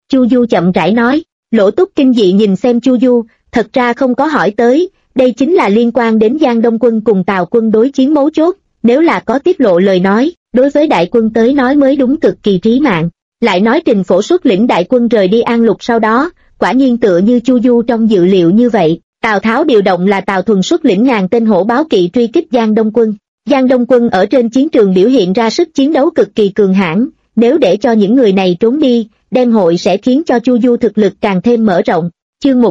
Chu Du chậm rãi nói. Lỗ Túc kinh dị nhìn xem Chu Du, thật ra không có hỏi tới, đây chính là liên quan đến Giang Đông quân cùng Tào quân đối chiến mấu chốt, nếu là có tiết lộ lời nói, đối với đại quân tới nói mới đúng cực kỳ trí mạng. Lại nói Trình Phổ xuất lĩnh đại quân rời đi An Lục sau đó, quả nhiên tựa như Chu Du trong dự liệu như vậy, Tào Tháo điều động là Tào Thuần xuất lĩnh ngàn tên hổ báo kỵ truy kích Giang Đông quân. Giang Đông quân ở trên chiến trường biểu hiện ra sức chiến đấu cực kỳ cường hãn, nếu để cho những người này trốn đi, đêm hội sẽ khiến cho Chu Du thực lực càng thêm mở rộng. Chương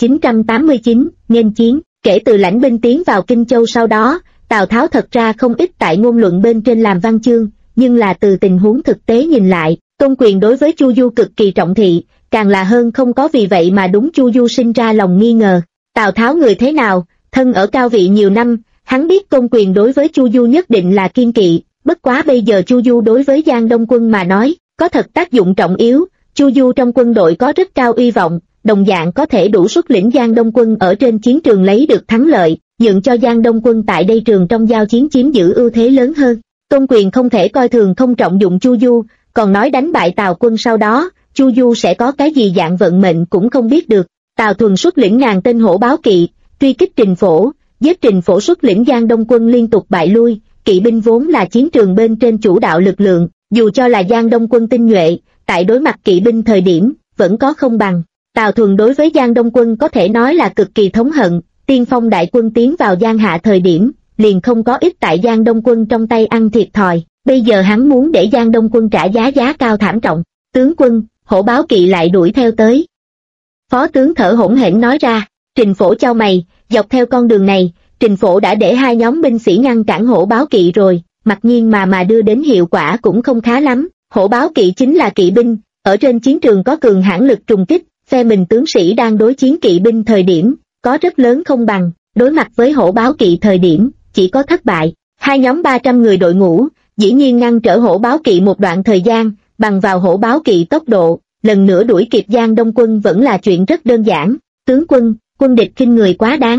1989, nghênh chiến. Kể từ lãnh binh tiến vào Kinh Châu sau đó, Tào Tháo thật ra không ít tại ngôn luận bên trên làm văn chương, nhưng là từ tình huống thực tế nhìn lại, Tôn Quyền đối với Chu Du cực kỳ trọng thị, càng là hơn không có vì vậy mà đúng Chu Du sinh ra lòng nghi ngờ. Tào Tháo người thế nào, thân ở cao vị nhiều năm, hắn biết Tôn Quyền đối với Chu Du nhất định là kiên kỵ, bất quá bây giờ Chu Du đối với Giang Đông quân mà nói, có thật tác dụng trọng yếu, Chu Du trong quân đội có rất cao uy vọng, đồng dạng có thể đủ xuất lĩnh Giang Đông quân ở trên chiến trường lấy được thắng lợi, nhượng cho Giang Đông quân tại đây trường trong giao chiến chiếm giữ ưu thế lớn hơn. Tôn Quyền không thể coi thường không trọng dụng Chu Du, còn nói đánh bại Tào quân sau đó, Chu Du sẽ có cái gì dạng vận mệnh cũng không biết được. Tào Thuần xuất lĩnh ngàn tên hổ báo kỵ, truy kích Trình Phổ, giết Trình Phổ xuất lĩnh Giang Đông quân liên tục bại lui, kỵ binh vốn là chiến trường bên trên chủ đạo lực lượng, dù cho là Giang Đông quân tinh nhuệ, tại đối mặt kỵ binh thời điểm, vẫn có không bằng. Tào Thuần đối với Giang Đông quân có thể nói là cực kỳ thống hận, tiên phong đại quân tiến vào Giang Hạ thời điểm, liền không có ít tại Giang Đông quân trong tay ăn thiệt thòi, bây giờ hắn muốn để Giang Đông quân trả giá cao thảm trọng. Tướng quân, hổ báo kỵ lại đuổi theo tới. Phó tướng thở hổn hển nói ra. Trình Phổ chau mày, dọc theo con đường này, Trình Phổ đã để hai nhóm binh sĩ ngăn cản hổ báo kỵ rồi, mặc nhiên mà đưa đến hiệu quả cũng không khá lắm. Hổ báo kỵ chính là kỵ binh, ở trên chiến trường có cường hãn lực trùng kích, phe mình tướng sĩ đang đối chiến kỵ binh thời điểm, có rất lớn không bằng, đối mặt với hổ báo kỵ thời điểm, chỉ có thất bại. Hai nhóm 300 người đội ngũ, dĩ nhiên ngăn trở hổ báo kỵ một đoạn thời gian, bằng vào hổ báo kỵ tốc độ, lần nữa đuổi kịp Giang Đông quân vẫn là chuyện rất đơn giản. Tướng quân, quân địch khinh người quá đáng.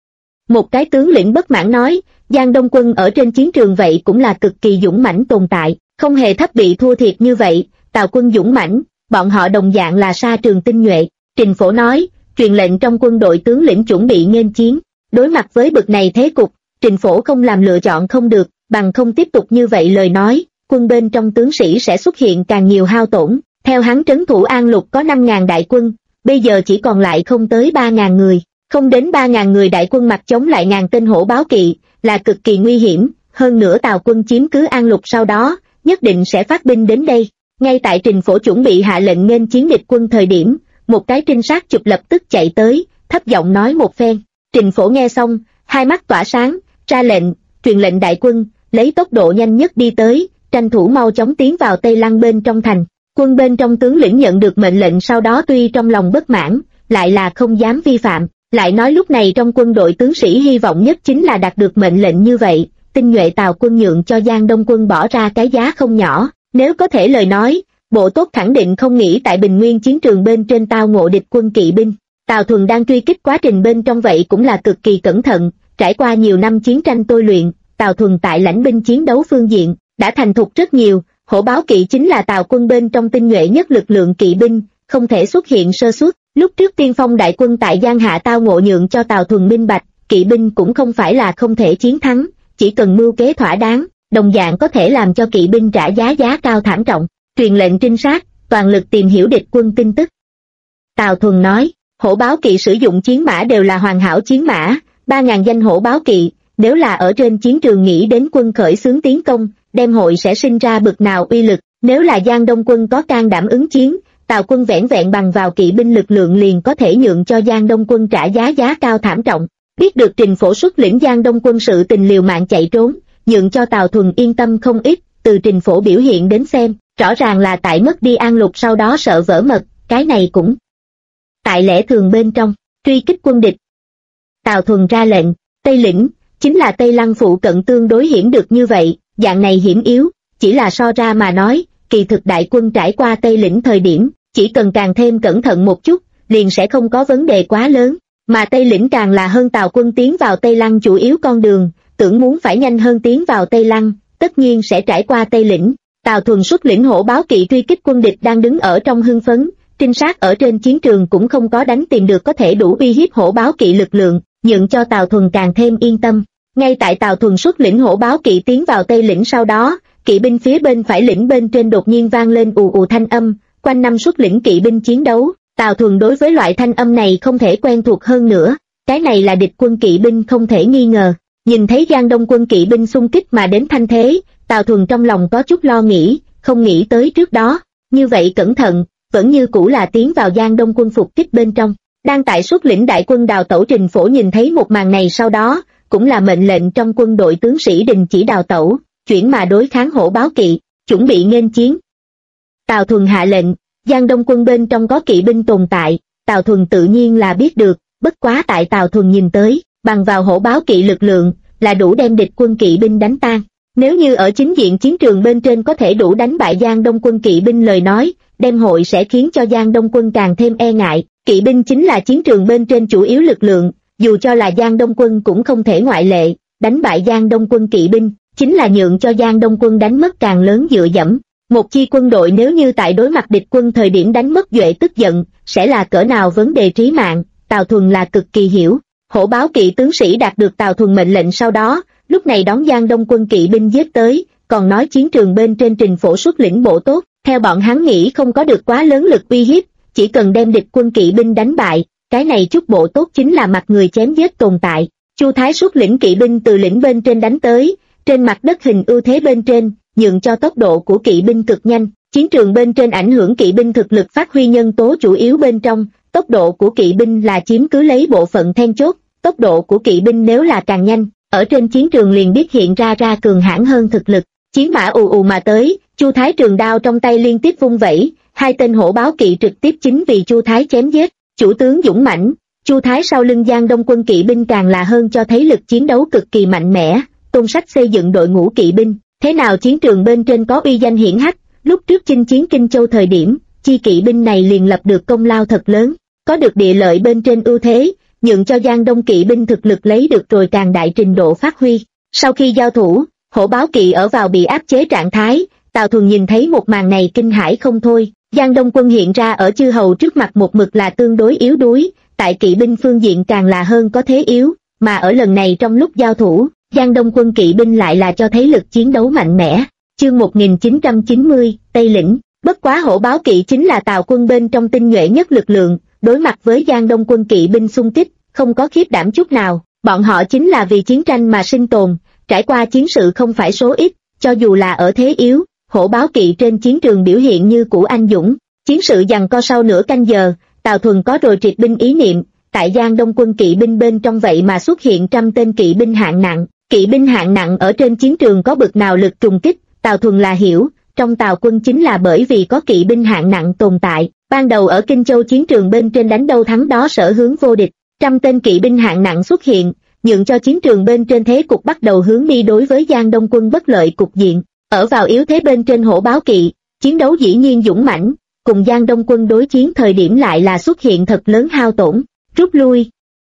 Một cái tướng lĩnh bất mãn nói, Giang Đông quân ở trên chiến trường vậy cũng là cực kỳ dũng mãnh tồn tại, không hề thấp bị thua thiệt như vậy. Tào quân dũng mãnh, bọn họ đồng dạng là sa trường tinh nhuệ. Trình Phổ nói, truyền lệnh trong quân đội tướng lĩnh chuẩn bị nghênh chiến. Đối mặt với bực này thế cục, Trình Phổ không làm lựa chọn không được, bằng không tiếp tục như vậy lời nói, quân bên trong tướng sĩ sẽ xuất hiện càng nhiều hao tổn. Theo hắn trấn thủ An Lục có 5.000 đại quân, bây giờ chỉ còn lại không tới 3.000 người, không đến 3.000 người đại quân mặt chống lại ngàn tên hổ báo kỵ, là cực kỳ nguy hiểm. Hơn nữa Tào quân chiếm cứ An Lục sau đó, nhất định sẽ phát binh đến đây. Ngay tại Trình Phổ chuẩn bị hạ lệnh nghênh chiến địch quân thời điểm, một cái trinh sát chụp lập tức chạy tới, thấp giọng nói một phen. Trình Phổ nghe xong, hai mắt tỏa sáng, ra lệnh, truyền lệnh đại quân, lấy tốc độ nhanh nhất đi tới, tranh thủ mau chóng tiến vào Tây Lăng bên trong thành. Quân bên trong tướng lĩnh nhận được mệnh lệnh sau đó tuy trong lòng bất mãn, lại là không dám vi phạm, lại nói lúc này trong quân đội tướng sĩ hy vọng nhất chính là đạt được mệnh lệnh như vậy, tinh nhuệ Tào quân nhượng cho Giang Đông quân bỏ ra cái giá không nhỏ, nếu có thể lời nói, bộ tốt khẳng định không nghĩ tại Bình Nguyên chiến trường bên trên tao ngộ địch quân kỵ binh. Tào Thuần đang truy kích quá trình bên trong vậy cũng là cực kỳ cẩn thận, trải qua nhiều năm chiến tranh tôi luyện, Tào Thuần tại lãnh binh chiến đấu phương diện, đã thành thục rất nhiều. Hổ báo kỵ chính là Tào quân bên trong tinh nhuệ nhất lực lượng kỵ binh, không thể xuất hiện sơ suất. Lúc trước tiên phong đại quân tại Giang Hạ tao ngộ nhượng cho Tào Thuần minh bạch, kỵ binh cũng không phải là không thể chiến thắng, chỉ cần mưu kế thỏa đáng, đồng dạng có thể làm cho kỵ binh trả giá cao thảm trọng. Truyền lệnh trinh sát, toàn lực tìm hiểu địch quân tin tức. Tào Thuần nói, hổ báo kỵ sử dụng chiến mã đều là hoàn hảo chiến mã, 3.000 danh hổ báo kỵ, nếu là ở trên chiến trường nghĩ đến quân khởi xướng tiến công, đem hội sẽ sinh ra bực nào uy lực. Nếu là Giang Đông quân có can đảm ứng chiến, Tào quân vẻn vẹn bằng vào kỵ binh lực lượng liền có thể nhượng cho Giang Đông quân trả giá cao thảm trọng. Biết được Trình Phổ xuất lĩnh Giang Đông quân sự tình liều mạng chạy trốn, nhượng cho Tào Thuần yên tâm không ít. Từ Trình Phổ biểu hiện đến xem, rõ ràng là tại mất đi An Lục sau đó sợ vỡ mật, cái này cũng tại lẽ thường bên trong. Truy kích quân địch, Tào Thuần ra lệnh, Tây Lĩnh chính là Tây Lăng phụ cận tương đối hiểm được như vậy, dạng này hiểm yếu, chỉ là so ra mà nói, kỳ thực đại quân trải qua Tây Lĩnh thời điểm, chỉ cần càng thêm cẩn thận một chút, liền sẽ không có vấn đề quá lớn, mà Tây Lĩnh càng là hơn Tào quân tiến vào Tây Lăng chủ yếu con đường, tưởng muốn phải nhanh hơn tiến vào Tây Lăng, tất nhiên sẽ trải qua Tây Lĩnh. Tào Thuần xuất lĩnh hổ báo kỵ truy kích quân địch đang đứng ở trong hưng phấn, trinh sát ở trên chiến trường cũng không có đánh tìm được có thể đủ uy hiếp hổ báo kỵ lực lượng, nhượng cho Tào Thuần càng thêm yên tâm. Ngay tại Tào Thuần xuất lĩnh hổ báo kỵ tiến vào Tây lĩnh sau đó, kỵ binh phía bên phải lĩnh bên trên đột nhiên vang lên ù ù thanh âm, quanh năm xuất lĩnh kỵ binh chiến đấu. Tào Thuần đối với loại thanh âm này không thể quen thuộc hơn nữa, cái này là địch quân kỵ binh không thể nghi ngờ. Nhìn thấy Giang Đông quân kỵ binh xung kích mà đến thanh thế, Tào Thuần trong lòng có chút lo nghĩ, không nghĩ tới trước đó, như vậy cẩn thận, vẫn như cũ là tiến vào Giang Đông quân phục kích bên trong. Đang tại xuất lĩnh đại quân Đào Tẩu Trình Phổ nhìn thấy một màn này sau đó, cũng là mệnh lệnh trong quân đội tướng sĩ đình chỉ đào tẩu, chuyển mà đối kháng hổ báo kỵ, chuẩn bị nghênh chiến. Tào Thuần hạ lệnh, Giang Đông quân bên trong có kỵ binh tồn tại, Tào Thuần tự nhiên là biết được, bất quá tại Tào Thuần nhìn tới, bằng vào hổ báo kỵ lực lượng, là đủ đem địch quân kỵ binh đánh tan. Nếu như ở chính diện chiến trường bên trên có thể đủ đánh bại Giang Đông quân kỵ binh lời nói, đem hội sẽ khiến cho Giang Đông quân càng thêm e ngại. Kỵ binh chính là chiến trường bên trên chủ yếu lực lượng, dù cho là Giang Đông quân cũng không thể ngoại lệ, đánh bại Giang Đông quân kỵ binh, chính là nhượng cho Giang Đông quân đánh mất càng lớn dựa dẫm. Một chi quân đội nếu như tại đối mặt địch quân thời điểm đánh mất duệ tức giận, sẽ là cỡ nào vấn đề trí mạng, Tào Thuần là cực kỳ hiểu. Hổ báo kỵ tướng sĩ đạt được Tào Thuần mệnh lệnh sau đó, lúc này đón Giang Đông quân kỵ binh giết tới, còn nói chiến trường bên trên Trình Phổ xuất lĩnh bộ tốt, theo bọn hắn nghĩ không có được quá lớn lực uy hiếp, chỉ cần đem địch quân kỵ binh đánh bại, cái này chút bộ tốt chính là mặt người chém giết tồn tại. Chu Thái xuất lĩnh kỵ binh từ lĩnh bên trên đánh tới, trên mặt đất hình ưu thế bên trên, nhượng cho tốc độ của kỵ binh cực nhanh. Chiến trường bên trên ảnh hưởng kỵ binh thực lực phát huy nhân tố chủ yếu bên trong, tốc độ của kỵ binh là chiếm cứ lấy bộ phận then chốt, tốc độ của kỵ binh nếu là càng nhanh, ở trên chiến trường liền biết hiện ra cường hãn hơn thực lực. Chiến mã ù ù mà tới, Chu Thái trường đao trong tay liên tiếp vung vẩy, hai tên hổ báo kỵ trực tiếp chính vì Chu Thái chém giết. Chủ tướng dũng mãnh, Chu Thái sau lưng Giang Đông quân kỵ binh càng là hơn cho thấy lực chiến đấu cực kỳ mạnh mẽ. Tôn Sách xây dựng đội ngũ kỵ binh, thế nào chiến trường bên trên có uy danh hiển hách, lúc trước chinh chiến Kinh Châu thời điểm, chi kỵ binh này liền lập được công lao thật lớn, có được địa lợi bên trên ưu thế, nhượng cho Giang Đông kỵ binh thực lực lấy được rồi càng đại trình độ phát huy. Sau khi giao thủ, hổ báo kỵ ở vào bị áp chế trạng thái, Tào Thuần nhìn thấy một màn này kinh hãi không thôi. Giang Đông quân hiện ra ở chư hầu trước mặt một mực là tương đối yếu đuối, tại kỵ binh phương diện càng là hơn có thế yếu, mà ở lần này trong lúc giao thủ, Giang Đông quân kỵ binh lại là cho thấy lực chiến đấu mạnh mẽ. Chương 1990, Tây lĩnh. Bất quá hổ báo kỵ chính là Tào quân bên trong tinh nhuệ nhất lực lượng, đối mặt với Giang Đông quân kỵ binh xung kích, không có khiếp đảm chút nào, bọn họ chính là vì chiến tranh mà sinh tồn, trải qua chiến sự không phải số ít, cho dù là ở thế yếu, hổ báo kỵ trên chiến trường biểu hiện như cũ anh dũng. Chiến sự giằng co sau nửa canh giờ, Tào Thuần có rồi triệt binh ý niệm, tại Giang Đông quân kỵ binh bên trong vậy mà xuất hiện 100 tên kỵ binh hạng nặng. Kỵ binh hạng nặng ở trên chiến trường có bực nào lực trùng kích, Tào Thuần là hiểu, trong Tào quân chính là bởi vì có kỵ binh hạng nặng tồn tại, ban đầu ở Kinh Châu chiến trường bên trên đánh đâu thắng đó sở hướng vô địch, 100 tên kỵ binh hạng nặng xuất hiện, nhượng cho chiến trường bên trên thế cục bắt đầu hướng đi đối với Giang Đông quân bất lợi cục diện. Ở vào yếu thế bên trên hổ báo kỵ, chiến đấu dĩ nhiên dũng mãnh, cùng Giang Đông quân đối chiến thời điểm lại là xuất hiện thật lớn hao tổn, rút lui.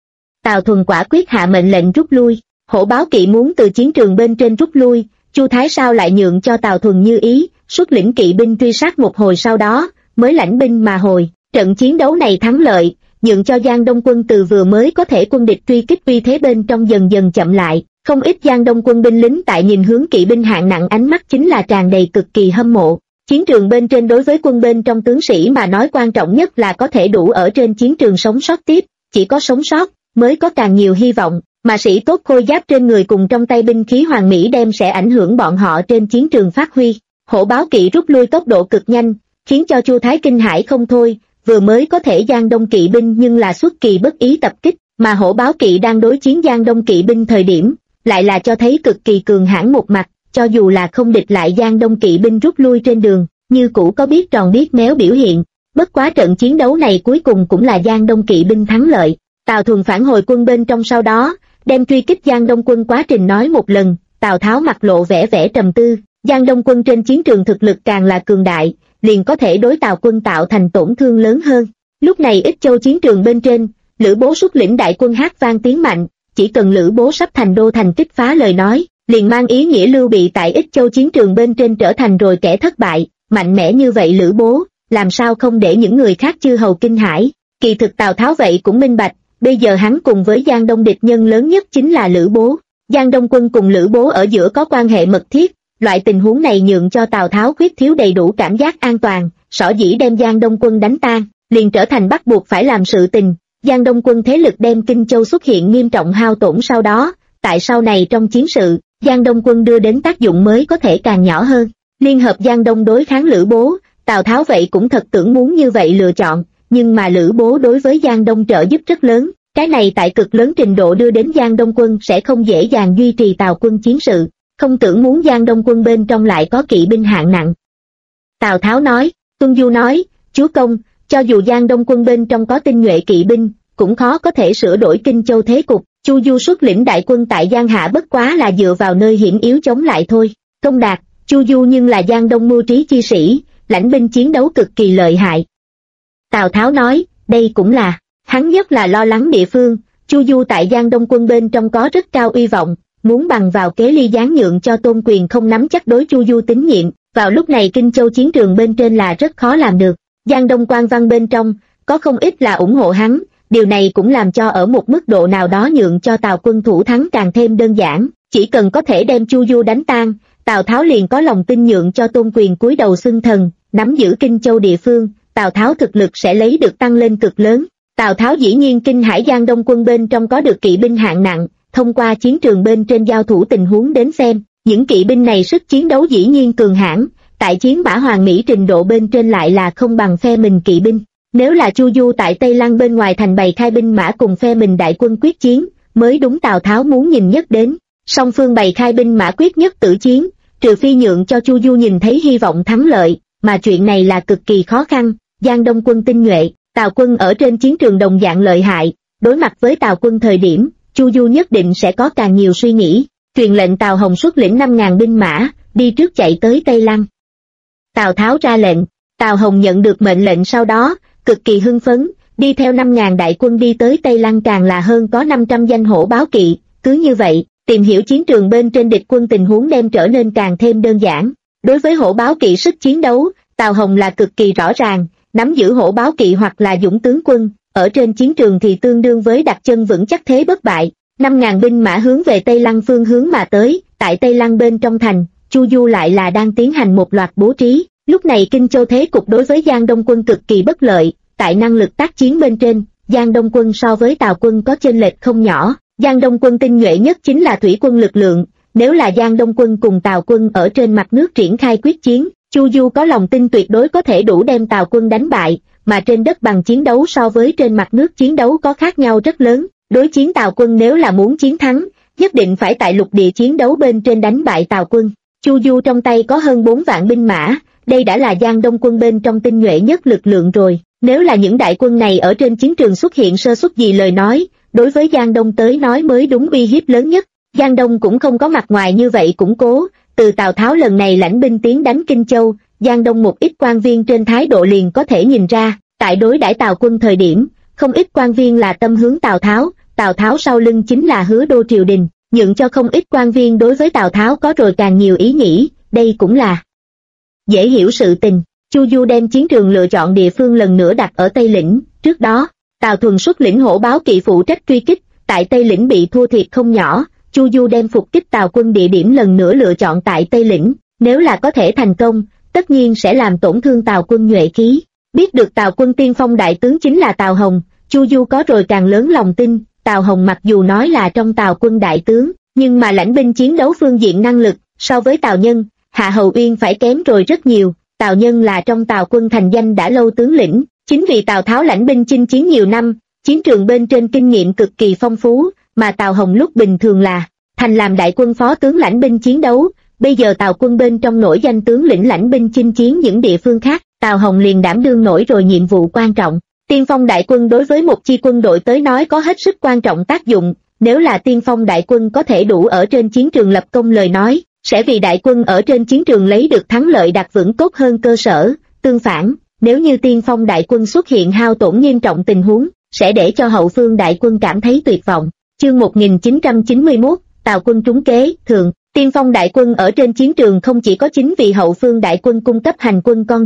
Tào Thuần quả quyết hạ mệnh lệnh rút lui, hổ báo kỵ muốn từ chiến trường bên trên rút lui, Chu Thái sao lại nhượng cho Tào Thuần như ý, xuất lĩnh kỵ binh truy sát một hồi sau đó, mới lãnh binh mà hồi. Trận chiến đấu này thắng lợi, nhượng cho Giang Đông quân từ vừa mới có thể quân địch truy kích uy thế bên trong dần dần chậm lại. Không ít Giang Đông quân binh lính tại nhìn hướng kỵ binh hạng nặng ánh mắt chính là tràn đầy cực kỳ hâm mộ. Chiến trường bên trên đối với quân bên trong tướng sĩ mà nói quan trọng nhất là có thể đủ ở trên chiến trường sống sót tiếp, chỉ có sống sót mới có càng nhiều hy vọng, mà sĩ tốt khôi giáp trên người cùng trong tay binh khí hoàng mỹ đem sẽ ảnh hưởng bọn họ trên chiến trường phát huy. Hổ báo kỵ rút lui tốc độ cực nhanh, khiến cho Chu Thái kinh hãi không thôi, vừa mới có thể Giang Đông kỵ binh nhưng là xuất kỳ bất ý tập kích, mà hổ báo kỵ đang đối chiến Giang Đông kỵ binh thời điểm, lại là cho thấy cực kỳ cường hãn một mặt, cho dù là không địch lại Giang Đông kỵ binh rút lui trên đường, như cũ có biết tròn biết méo biểu hiện. Bất quá trận chiến đấu này cuối cùng cũng là Giang Đông kỵ binh thắng lợi. Tào Thuần phản hồi quân bên trong sau đó, đem truy kích Giang Đông quân quá trình nói một lần, Tào Tháo mặt lộ vẻ trầm tư. Giang Đông quân trên chiến trường thực lực càng là cường đại, liền có thể đối Tào quân tạo thành tổn thương lớn hơn. Lúc này Ích Châu chiến trường bên trên, Lữ Bố xuất lĩnh đại quân hát vang tiếng mạnh, chỉ cần Lữ Bố sắp thành đô thành kích phá lời nói, liền mang ý nghĩa Lưu Bị tại Ích Châu chiến trường bên trên trở thành rồi kẻ thất bại. Mạnh mẽ như vậy Lữ Bố, làm sao không để những người khác chư hầu kinh hãi. Kỳ thực Tào Tháo vậy cũng minh bạch, bây giờ hắn cùng với Giang Đông địch nhân lớn nhất chính là Lữ Bố. Giang Đông quân cùng Lữ Bố ở giữa có quan hệ mật thiết, loại tình huống này nhượng cho Tào Tháo khuyết thiếu đầy đủ cảm giác an toàn, sở dĩ đem Giang Đông quân đánh tan, liền trở thành bắt buộc phải làm sự tình. Giang Đông quân thế lực đem Kinh Châu xuất hiện nghiêm trọng hao tổn sau đó, tại sau này trong chiến sự, Giang Đông quân đưa đến tác dụng mới có thể càng nhỏ hơn. Liên hợp Giang Đông đối kháng Lữ Bố, Tào Tháo vậy cũng thật tưởng muốn như vậy lựa chọn, nhưng mà Lữ Bố đối với Giang Đông trợ giúp rất lớn, cái này tại cực lớn trình độ đưa đến Giang Đông quân sẽ không dễ dàng duy trì Tào quân chiến sự, không tưởng muốn Giang Đông quân bên trong lại có kỵ binh hạng nặng. Tào Tháo nói, Tuân Du nói, chúa công, cho dù Giang Đông quân bên trong có tinh nhuệ kỵ binh, cũng khó có thể sửa đổi Kinh Châu thế cục. Chu Du xuất lĩnh đại quân tại Giang Hạ bất quá là dựa vào nơi hiểm yếu chống lại thôi. Công Đạt, Chu Du nhưng là Giang Đông mưu trí chi sĩ, lãnh binh chiến đấu cực kỳ lợi hại. Tào Tháo nói, đây cũng là, hắn nhất là lo lắng địa phương. Chu Du tại Giang Đông quân bên trong có rất cao uy vọng, muốn bằng vào kế ly gián nhượng cho Tôn Quyền không nắm chắc đối Chu Du tín nhiệm, vào lúc này Kinh Châu chiến trường bên trên là rất khó làm được. Giang Đông quan văn bên trong, có không ít là ủng hộ hắn, điều này cũng làm cho ở một mức độ nào đó nhượng cho Tào quân thủ thắng càng thêm đơn giản, chỉ cần có thể đem Chu Du đánh tan, Tào Tháo liền có lòng tin nhượng cho Tôn Quyền cúi đầu xưng thần, nắm giữ Kinh Châu địa phương, Tào Tháo thực lực sẽ lấy được tăng lên cực lớn. Tào Tháo dĩ nhiên kinh hãi Giang Đông quân bên trong có được kỵ binh hạng nặng, thông qua chiến trường bên trên giao thủ tình huống đến xem, những kỵ binh này sức chiến đấu dĩ nhiên cường hãn, tại chiến mã hoàn mỹ trình độ bên trên lại là không bằng phe mình kỵ binh. Nếu là Chu Du tại Tây Lăng bên ngoài thành bày khai binh mã cùng phe mình đại quân quyết chiến, mới đúng Tào Tháo muốn nhìn nhất đến. Song phương bày khai binh mã quyết nhất tử chiến, trừ phi nhượng cho Chu Du nhìn thấy hy vọng thắng lợi, mà chuyện này là cực kỳ khó khăn. Giang Đông quân tinh nhuệ, Tào quân ở trên chiến trường đồng dạng lợi hại, đối mặt với Tào quân thời điểm, Chu Du nhất định sẽ có càng nhiều suy nghĩ. Truyền lệnh Tào Hồng xuất lĩnh 5.000 binh mã, đi trước chạy tới Tây Lăng. Tào Tháo ra lệnh, Tào Hồng nhận được mệnh lệnh sau đó, cực kỳ hưng phấn, đi theo 5.000 đại quân đi tới Tây Lăng, càng là hơn có 500 danh hổ báo kỵ. Cứ như vậy, tìm hiểu chiến trường bên trên địch quân tình huống đem trở nên càng thêm đơn giản. Đối với hổ báo kỵ sức chiến đấu, Tào Hồng là cực kỳ rõ ràng, nắm giữ hổ báo kỵ hoặc là dũng tướng quân, ở trên chiến trường thì tương đương với đặt chân vững chắc thế bất bại. 5.000 binh mã hướng về Tây Lăng phương hướng mà tới, tại Tây Lăng bên trong thành, Chu Du lại là đang tiến hành một loạt bố trí. Lúc này Kinh Châu thế cục đối với Giang Đông quân cực kỳ bất lợi, tại năng lực tác chiến bên trên, Giang Đông quân so với Tào quân có chênh lệch không nhỏ. Giang Đông quân tinh nhuệ nhất chính là thủy quân lực lượng, nếu là Giang Đông quân cùng Tào quân ở trên mặt nước triển khai quyết chiến, Chu Du có lòng tin tuyệt đối có thể đủ đem Tào quân đánh bại, mà trên đất bằng chiến đấu so với trên mặt nước chiến đấu có khác nhau rất lớn. Đối chiến Tào quân nếu là muốn chiến thắng, nhất định phải tại lục địa chiến đấu bên trên đánh bại Tào quân. Chu Du trong tay có hơn 4 vạn binh mã, đây đã là Giang Đông quân bên trong tinh nhuệ nhất lực lượng rồi. Nếu là những đại quân này ở trên chiến trường xuất hiện sơ suất gì lời nói, đối với Giang Đông tới nói mới đúng uy hiếp lớn nhất. Giang Đông cũng không có mặt ngoài như vậy củng cố, từ Tào Tháo lần này lãnh binh tiến đánh Kinh Châu, Giang Đông một ít quan viên trên thái độ liền có thể nhìn ra, tại đối đãi Tào quân thời điểm, không ít quan viên là tâm hướng Tào Tháo sau lưng chính là Hứa Đô triều đình, nhượng cho không ít quan viên đối với Tào Tháo có rồi càng nhiều ý nghĩ, đây cũng là dễ hiểu sự tình. Chu Du đem chiến trường lựa chọn địa phương lần nữa đặt ở Tây Lĩnh, trước đó, Tào Thuần xuất lĩnh hổ báo kỵ phụ trách truy kích, tại Tây Lĩnh bị thua thiệt không nhỏ, Chu Du đem phục kích Tào quân địa điểm lần nữa lựa chọn tại Tây Lĩnh, nếu là có thể thành công, tất nhiên sẽ làm tổn thương Tào quân nhuệ khí. Biết được Tào quân tiên phong đại tướng chính là Tào Hồng, Chu Du có rồi càng lớn lòng tin. Tào Hồng mặc dù nói là trong Tào quân đại tướng, nhưng mà lãnh binh chiến đấu phương diện năng lực, so với Tào Nhân, Hạ Hầu Uyên phải kém rồi rất nhiều. Tào Nhân là trong Tào quân thành danh đã lâu tướng lĩnh, chính vì Tào Tháo lãnh binh chinh chiến nhiều năm, chiến trường bên trên kinh nghiệm cực kỳ phong phú, mà Tào Hồng lúc bình thường là thành làm đại quân phó tướng lãnh binh chiến đấu, bây giờ Tào quân bên trong nổi danh tướng lĩnh lãnh binh chinh chiến những địa phương khác, Tào Hồng liền đảm đương nổi rồi nhiệm vụ quan trọng. Tiên phong đại quân đối với một chi quân đội tới nói có hết sức quan trọng tác dụng, nếu là tiên phong đại quân có thể đủ ở trên chiến trường lập công lời nói, sẽ vì đại quân ở trên chiến trường lấy được thắng lợi đặt vững tốt hơn cơ sở. Tương phản, nếu như tiên phong đại quân xuất hiện hao tổn nghiêm trọng tình huống, sẽ để cho hậu phương đại quân cảm thấy tuyệt vọng. Chương 1991, Tào quân trúng kế, thường, tiên phong đại quân ở trên chiến trường không chỉ có chính vì hậu phương đại quân cung cấp hành quân con đường,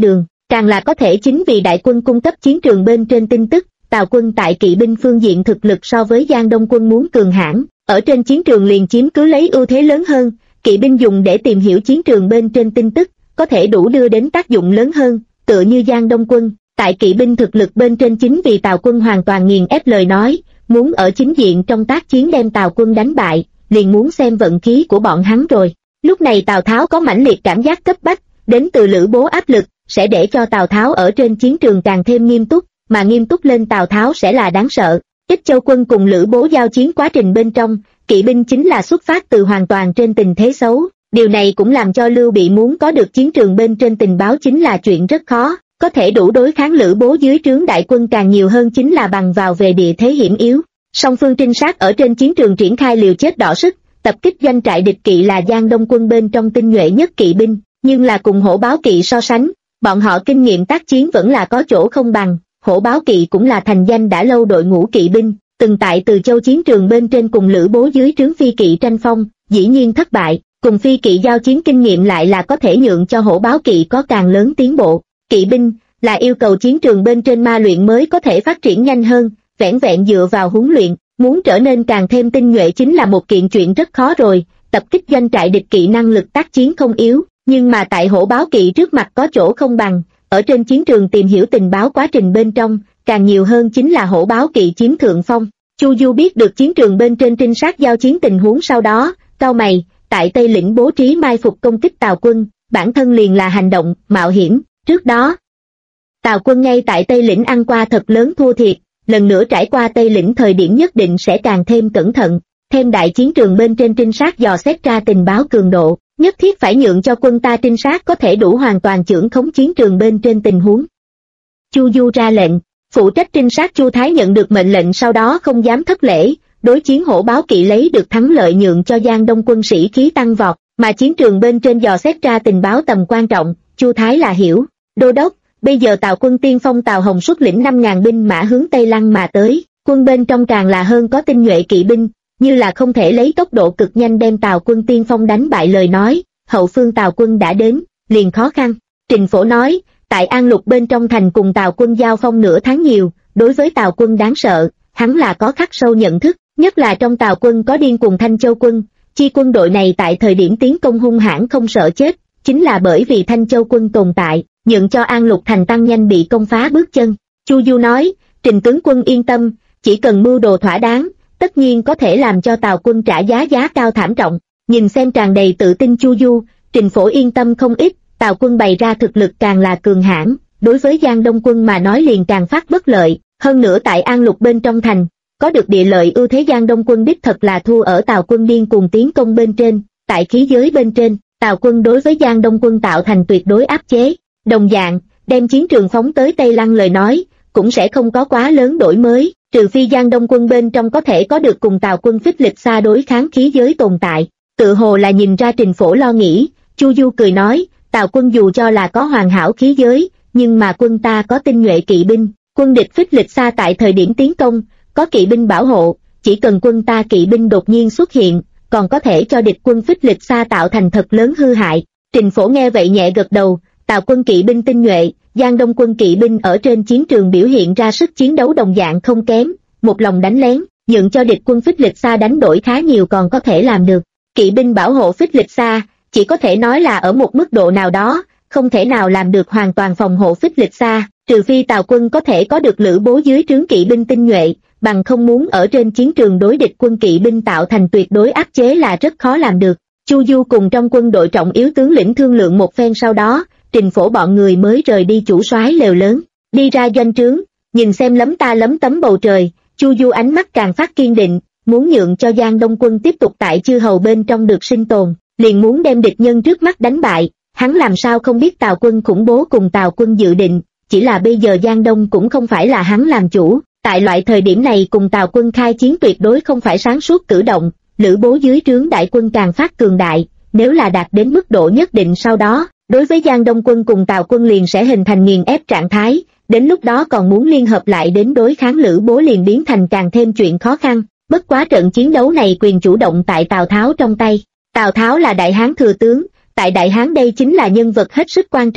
Càng là có thể chính vì đại quân cung cấp chiến trường bên trên tin tức, Tào quân tại kỵ binh phương diện thực lực so với Giang Đông quân muốn cường hãn, ở trên chiến trường liền chiếm cứ lấy ưu thế lớn hơn, kỵ binh dùng để tìm hiểu chiến trường bên trên tin tức, có thể đủ đưa đến tác dụng lớn hơn, tựa như Giang Đông quân, tại kỵ binh thực lực bên trên chính vì Tào quân hoàn toàn nghiền ép lời nói, muốn ở chính diện trong tác chiến đem Tào quân đánh bại, liền muốn xem vận khí của bọn hắn rồi. Lúc này Tào Tháo có mãnh liệt cảm giác cấp bách, đến từ Lữ Bố áp lực, sẽ để cho Tào Tháo ở trên chiến trường càng thêm nghiêm túc, mà nghiêm túc lên Tào Tháo sẽ là đáng sợ. Ích Châu quân cùng Lữ Bố giao chiến quá trình bên trong, kỵ binh chính là xuất phát từ hoàn toàn trên tình thế xấu, điều này cũng làm cho Lưu Bị muốn có được chiến trường bên trên tình báo chính là chuyện rất khó, có thể đủ đối kháng Lữ Bố dưới trướng đại quân càng nhiều hơn chính là bằng vào về địa thế hiểm yếu. Song phương trinh sát ở trên chiến trường triển khai liều chết đỏ sức, tập kích doanh trại địch kỵ là Giang Đông quân bên trong tinh nhuệ nhất kỵ binh, nhưng là cùng Hổ Báo kỵ so sánh, bọn họ kinh nghiệm tác chiến vẫn là có chỗ không bằng. Hổ Báo kỵ cũng là thành danh đã lâu đội ngũ kỵ binh, từng tại Từ Châu chiến trường bên trên cùng Lữ Bố dưới trướng phi kỵ tranh phong, dĩ nhiên thất bại, cùng phi kỵ giao chiến kinh nghiệm lại là có thể nhượng cho Hổ Báo kỵ có càng lớn tiến bộ. Kỵ binh là yêu cầu chiến trường bên trên ma luyện mới có thể phát triển nhanh hơn, vẻn vẹn dựa vào huấn luyện, muốn trở nên càng thêm tinh nhuệ chính là một kiện chuyện rất khó rồi. Tập kích doanh trại địch kỵ năng lực tác chiến không yếu, nhưng mà tại Hổ Báo kỵ trước mặt có chỗ không bằng, ở trên chiến trường tìm hiểu tình báo quá trình bên trong, càng nhiều hơn chính là Hổ Báo kỵ chiếm thượng phong. Chu Du biết được chiến trường bên trên trinh sát giao chiến tình huống sau đó, cau mày, tại Tây Lĩnh bố trí mai phục công kích Tào quân, bản thân liền là hành động mạo hiểm. Trước đó, Tào quân ngay tại Tây Lĩnh ăn qua thật lớn thua thiệt, lần nữa trải qua Tây Lĩnh thời điểm nhất định sẽ càng thêm cẩn thận, thêm đại chiến trường bên trên trinh sát dò xét ra tình báo cường độ, nhất thiết phải nhượng cho quân ta trinh sát có thể đủ hoàn toàn chưởng khống chiến trường bên trên tình huống. Chu Du ra lệnh, phụ trách trinh sát Chu Thái nhận được mệnh lệnh sau đó không dám thất lễ, đối chiến Hổ Báo kỵ lấy được thắng lợi nhượng cho Giang Đông quân sĩ khí tăng vọt, mà chiến trường bên trên dò xét ra tình báo tầm quan trọng, Chu Thái là hiểu. Đô đốc, bây giờ Tào quân tiên phong Tào Hồng xuất lĩnh 5.000 binh mã hướng Tây Lăng mà tới, quân bên trong càng là hơn có tinh nhuệ kỵ binh, như là không thể lấy tốc độ cực nhanh đem Tào quân tiên phong đánh bại lời nói, hậu phương Tào quân đã đến, liền khó khăn. Trình Phổ nói, tại An Lục bên trong thành cùng Tào quân giao phong nửa tháng nhiều, đối với Tào quân đáng sợ, hắn là có khắc sâu nhận thức, nhất là trong Tào quân có điên cùng Thanh Châu quân, chi quân đội này tại thời điểm tiến công hung hãn không sợ chết, chính là bởi vì Thanh Châu quân tồn tại, nhượng cho An Lục thành tăng nhanh bị công phá bước chân. Chu Du nói, Trình tướng quân yên tâm, chỉ cần mưu đồ thỏa đáng, tất nhiên có thể làm cho Tào quân trả giá cao thảm trọng. Nhìn xem tràn đầy tự tin Chu Du, Trình Phổ yên tâm không ít, Tào quân bày ra thực lực càng là cường hãn, đối với Giang Đông quân mà nói liền càng phát bất lợi, hơn nữa tại An Lục bên trong thành, có được địa lợi ưu thế Giang Đông quân đích thật là thua ở Tào quân điên cuồng tiến công bên trên, tại khí giới bên trên, Tào quân đối với Giang Đông quân tạo thành tuyệt đối áp chế, đồng dạng, đem chiến trường phóng tới Tây Lăng lời nói, cũng sẽ không có quá lớn đổi mới, trừ phi Giang Đông quân bên trong có thể có được cùng Tào quân phích lịch xa đối kháng khí giới tồn tại. Tự hồ là nhìn ra Trình Phổ lo nghĩ, Chu Du cười nói, Tào quân dù cho là có hoàn hảo khí giới, nhưng mà quân ta có tinh nhuệ kỵ binh, quân địch phích lịch xa tại thời điểm tiến công, có kỵ binh bảo hộ, chỉ cần quân ta kỵ binh đột nhiên xuất hiện, còn có thể cho địch quân phích lịch xa tạo thành thật lớn hư hại. Trình Phổ nghe vậy nhẹ gật đầu, Tào quân kỵ binh tinh nhuệ, Giang Đông quân kỵ binh ở trên chiến trường biểu hiện ra sức chiến đấu đồng dạng không kém, một lòng đánh lén, nhượng cho địch quân phích lịch xa đánh đổi khá nhiều còn có thể làm được. Kỵ binh bảo hộ phích lịch xa, chỉ có thể nói là ở một mức độ nào đó, không thể nào làm được hoàn toàn phòng hộ phích lịch xa, trừ phi Tào quân có thể có được Lữ Bố dưới trướng kỵ binh tinh nhuệ, bằng không muốn ở trên chiến trường đối địch quân kỵ binh tạo thành tuyệt đối áp chế là rất khó làm được. Chu Du cùng trong quân đội trọng yếu tướng lĩnh thương lượng một phen sau đó, Trình Phổ bọn người mới rời đi chủ soái lều lớn, đi ra doanh trướng, nhìn xem lấm ta lấm tấm bầu trời, Chu Du ánh mắt càng phát kiên định, muốn nhượng cho Giang Đông quân tiếp tục tại chư hầu bên trong được sinh tồn, liền muốn đem địch nhân trước mắt đánh bại. Hắn làm sao không biết Tào quân khủng bố cùng Tào quân dự định, chỉ là bây giờ Giang Đông cũng không phải là hắn làm chủ, tại loại thời điểm này cùng Tào quân khai chiến tuyệt đối không phải sáng suốt cử động. Lữ Bố dưới trướng đại quân càng phát cường đại, nếu là đạt đến mức độ nhất định sau đó, đối với Giang Đông quân cùng Tào quân liền sẽ hình thành nghiền ép trạng thái, đến lúc đó còn muốn liên hợp lại đến đối kháng Lữ Bố liền biến thành càng thêm chuyện khó khăn. Bất quá trận chiến đấu này quyền chủ động tại Tào Tháo trong tay. Tào Tháo là Đại Hán thừa tướng, tại Đại Hán đây chính là nhân vật hết sức quan trọng,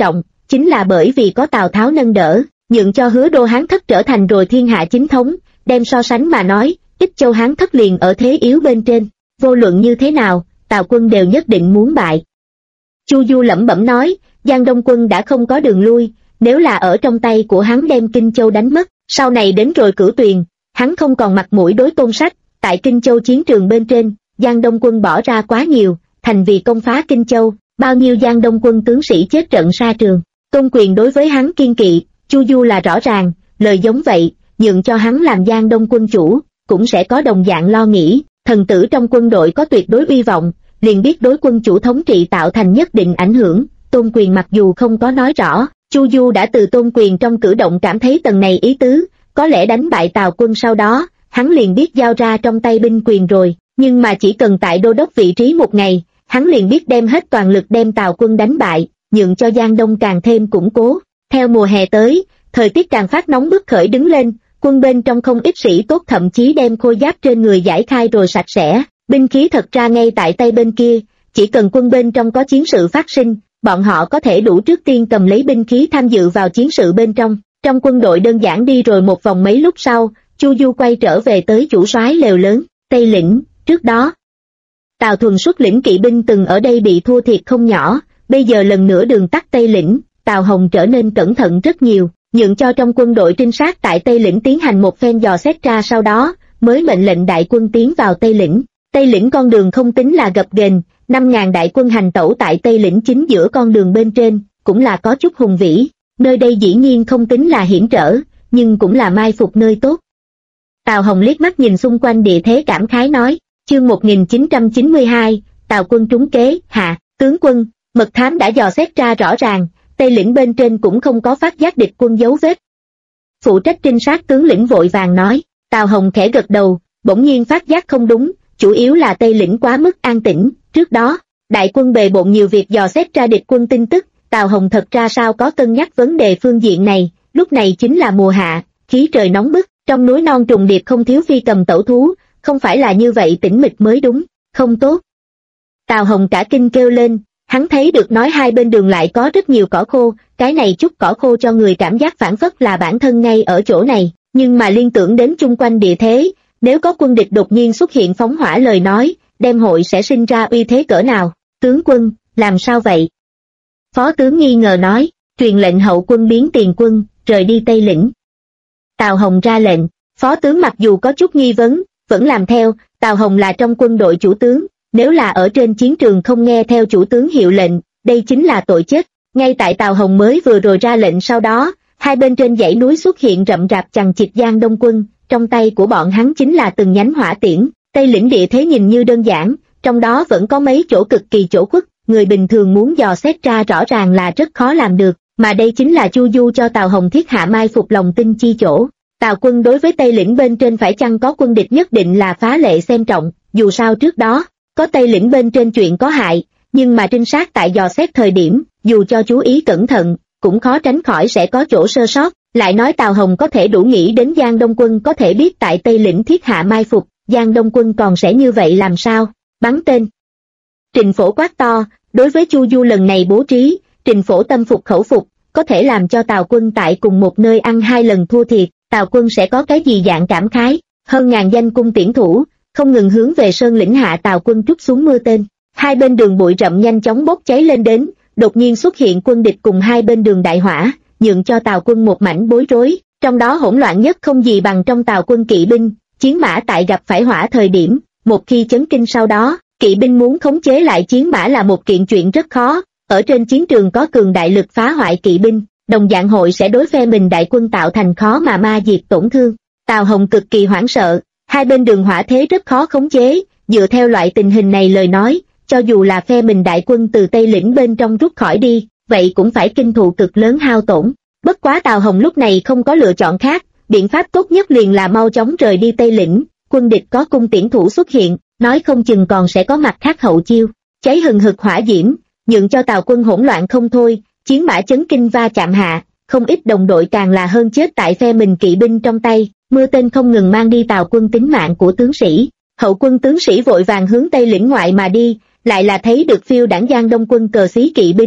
chính là bởi vì có Tào Tháo nâng đỡ, nhượng cho Hứa Đô Hán Thất trở thành rồi thiên hạ chính thống. Đem so sánh mà nói, Ích Châu Hán Thất liền ở thế yếu bên trên, vô luận như thế nào, Tào quân đều nhất định muốn bại. Chu Du lẩm bẩm nói, Giang Đông quân đã không có đường lui, nếu là ở trong tay của hắn đem Kinh Châu đánh mất, sau này đến rồi Cửu Tuyền, hắn không còn mặt mũi đối Tôn Sách. Tại Kinh Châu chiến trường bên trên, Giang Đông quân bỏ ra quá nhiều, thành vì công phá Kinh Châu, bao nhiêu Giang Đông quân tướng sĩ chết trận sa trường. Tôn Quyền đối với hắn kiên kỵ, Chu Du là rõ ràng, lời giống vậy, nhượng cho hắn làm Giang Đông quân chủ, cũng sẽ có đồng dạng lo nghĩ. Thần tử trong quân đội có tuyệt đối uy vọng, liền biết đối quân chủ thống trị tạo thành nhất định ảnh hưởng. Tôn Quyền mặc dù không có nói rõ, Chu Du đã từ Tôn Quyền trong cử động cảm thấy tầng này ý tứ, có lẽ đánh bại Tào quân sau đó, hắn liền biết giao ra trong tay binh quyền rồi, nhưng mà chỉ cần tại đô đốc vị trí một ngày, hắn liền biết đem hết toàn lực đem Tào quân đánh bại, nhượng cho Giang Đông càng thêm củng cố. Theo mùa hè tới, thời tiết càng phát nóng bức khởi đứng lên, quân bên trong không ít sĩ tốt thậm chí đem khôi giáp trên người giải khai rồi sạch sẽ, binh khí thật ra ngay tại tay bên kia, chỉ cần quân bên trong có chiến sự phát sinh, bọn họ có thể đủ trước tiên cầm lấy binh khí tham dự vào chiến sự bên trong. Trong quân đội đơn giản đi rồi một vòng mấy lúc sau, Chu Du quay trở về tới chủ soái lều lớn, Tây Lĩnh. Trước đó, Tào Thuần xuất lĩnh kỵ binh từng ở đây bị thua thiệt không nhỏ, bây giờ lần nữa đường tắt Tây Lĩnh, Tào Hồng trở nên cẩn thận rất nhiều, nhượng cho trong quân đội trinh sát tại Tây Lĩnh tiến hành một phen dò xét ra, sau đó mới mệnh lệnh đại quân tiến vào Tây Lĩnh. Tây Lĩnh con đường không tính là gập ghềnh, 5.000 đại quân hành tẩu tại Tây Lĩnh chính giữa con đường bên trên, cũng là có chút hùng vĩ. Nơi đây dĩ nhiên không tính là hiểm trở, nhưng cũng là mai phục nơi tốt. Tào Hồng liếc mắt nhìn xung quanh địa thế cảm khái nói, chương 1992, Tào quân trúng kế. Hạ, tướng quân, mật thám đã dò xét ra rõ ràng, Tây Lĩnh bên trên cũng không có phát giác địch quân dấu vết. Phụ trách trinh sát tướng lĩnh vội vàng nói. Tào Hồng khẽ gật đầu, bỗng nhiên phát giác không đúng, chủ yếu là Tây Lĩnh quá mức an tĩnh. Trước đó, đại quân bề bộn nhiều việc dò xét ra địch quân tin tức, Tào Hồng thật ra sao có cân nhắc vấn đề phương diện này. Lúc này chính là mùa hạ, khí trời nóng bức, trong núi non trùng điệp không thiếu phi cầm tẩu thú, không phải là như vậy tĩnh mịch mới đúng, không tốt. Tào Hồng cả kinh kêu lên, hắn thấy được nói hai bên đường lại có rất nhiều cỏ khô, cái này chút cỏ khô cho người cảm giác phản phất là bản thân ngay ở chỗ này, nhưng mà liên tưởng đến chung quanh địa thế, nếu có quân địch đột nhiên xuất hiện phóng hỏa lời nói, đem hội sẽ sinh ra uy thế cỡ nào. Tướng quân, làm sao vậy? Phó tướng nghi ngờ nói, truyền lệnh hậu quân biến tiền quân, rời đi Tây Lĩnh. Tào Hồng ra lệnh, phó tướng mặc dù có chút nghi vấn, vẫn làm theo. Tào Hồng là trong quân đội chủ tướng, nếu là ở trên chiến trường không nghe theo chủ tướng hiệu lệnh, đây chính là tội chết. Ngay tại Tào Hồng mới vừa rồi ra lệnh sau đó, hai bên trên dãy núi xuất hiện rậm rạp chằng chịt Giang Đông quân, trong tay của bọn hắn chính là từng nhánh hỏa tiễn. Tây Lĩnh địa thế nhìn như đơn giản, trong đó vẫn có mấy chỗ cực kỳ chỗ khuất, người bình thường muốn dò xét ra rõ ràng là rất khó làm được, mà đây chính là Chu Du cho Tào Hồng thiết hạ mai phục lòng tin chi chỗ. Tào quân đối với Tây Lĩnh bên trên phải chăng có quân địch nhất định là phá lệ xem trọng, dù sao trước đó, có Tây Lĩnh bên trên chuyện có hại, nhưng mà trinh sát tại dò xét thời điểm, dù cho chú ý cẩn thận, cũng khó tránh khỏi sẽ có chỗ sơ sót. Lại nói Tào Hồng có thể đủ nghĩ đến Giang Đông quân có thể biết tại Tây Lĩnh thiết hạ mai phục, Giang Đông quân còn sẽ như vậy làm sao? Bắn tên. Trịnh Phổ quát to, đối với Chu Du lần này bố trí, Trịnh Phổ tâm phục khẩu phục, có thể làm cho Tào quân tại cùng một nơi ăn hai lần thua thiệt, Tào quân sẽ có cái gì dạng cảm khái. Hơn ngàn danh cung tiễn thủ, không ngừng hướng về sơn lĩnh hạ Tào quân trút xuống mưa tên. Hai bên đường bụi rậm nhanh chóng bốc cháy lên đến, đột nhiên xuất hiện quân địch cùng hai bên đường đại hỏa, nhượng cho Tào quân một mảnh bối rối. Trong đó hỗn loạn nhất không gì bằng trong Tào quân kỵ binh, chiến mã tại gặp phải hỏa thời điểm, một khi chấn kinh sau đó, kỵ binh muốn khống chế lại chiến mã là một kiện chuyện rất khó. Ở trên chiến trường có cường đại lực phá hoại kỵ binh, đồng dạng hội sẽ đối phe mình đại quân tạo thành khó mà ma diệt tổn thương. Tào Hồng cực kỳ hoảng sợ, hai bên đường hỏa thế rất khó khống chế, dựa theo loại tình hình này lời nói, cho dù là phe mình đại quân từ Tây Lĩnh bên trong rút khỏi đi, vậy cũng phải kinh thụ cực lớn hao tổn. Bất quá Tào Hồng lúc này không có lựa chọn khác, biện pháp tốt nhất liền là mau chóng rời đi Tây Lĩnh, quân địch có cung tiễn thủ xuất hiện, nói không chừng còn sẽ có mặt khác hậu chiêu. Cháy hừng hực hỏa diễm, nhượng cho Tào quân hỗn loạn không thôi, chiến mã chấn kinh va chạm hạ, không ít đồng đội càng là hơn chết tại phe mình kỵ binh trong tay, mưa tên không ngừng mang đi Tào quân tính mạng của tướng sĩ. Hậu quân tướng sĩ vội vàng hướng Tây Lĩnh ngoại mà đi, lại là thấy được phiêu đảng Giang Đông quân cờ xí kỵ binh,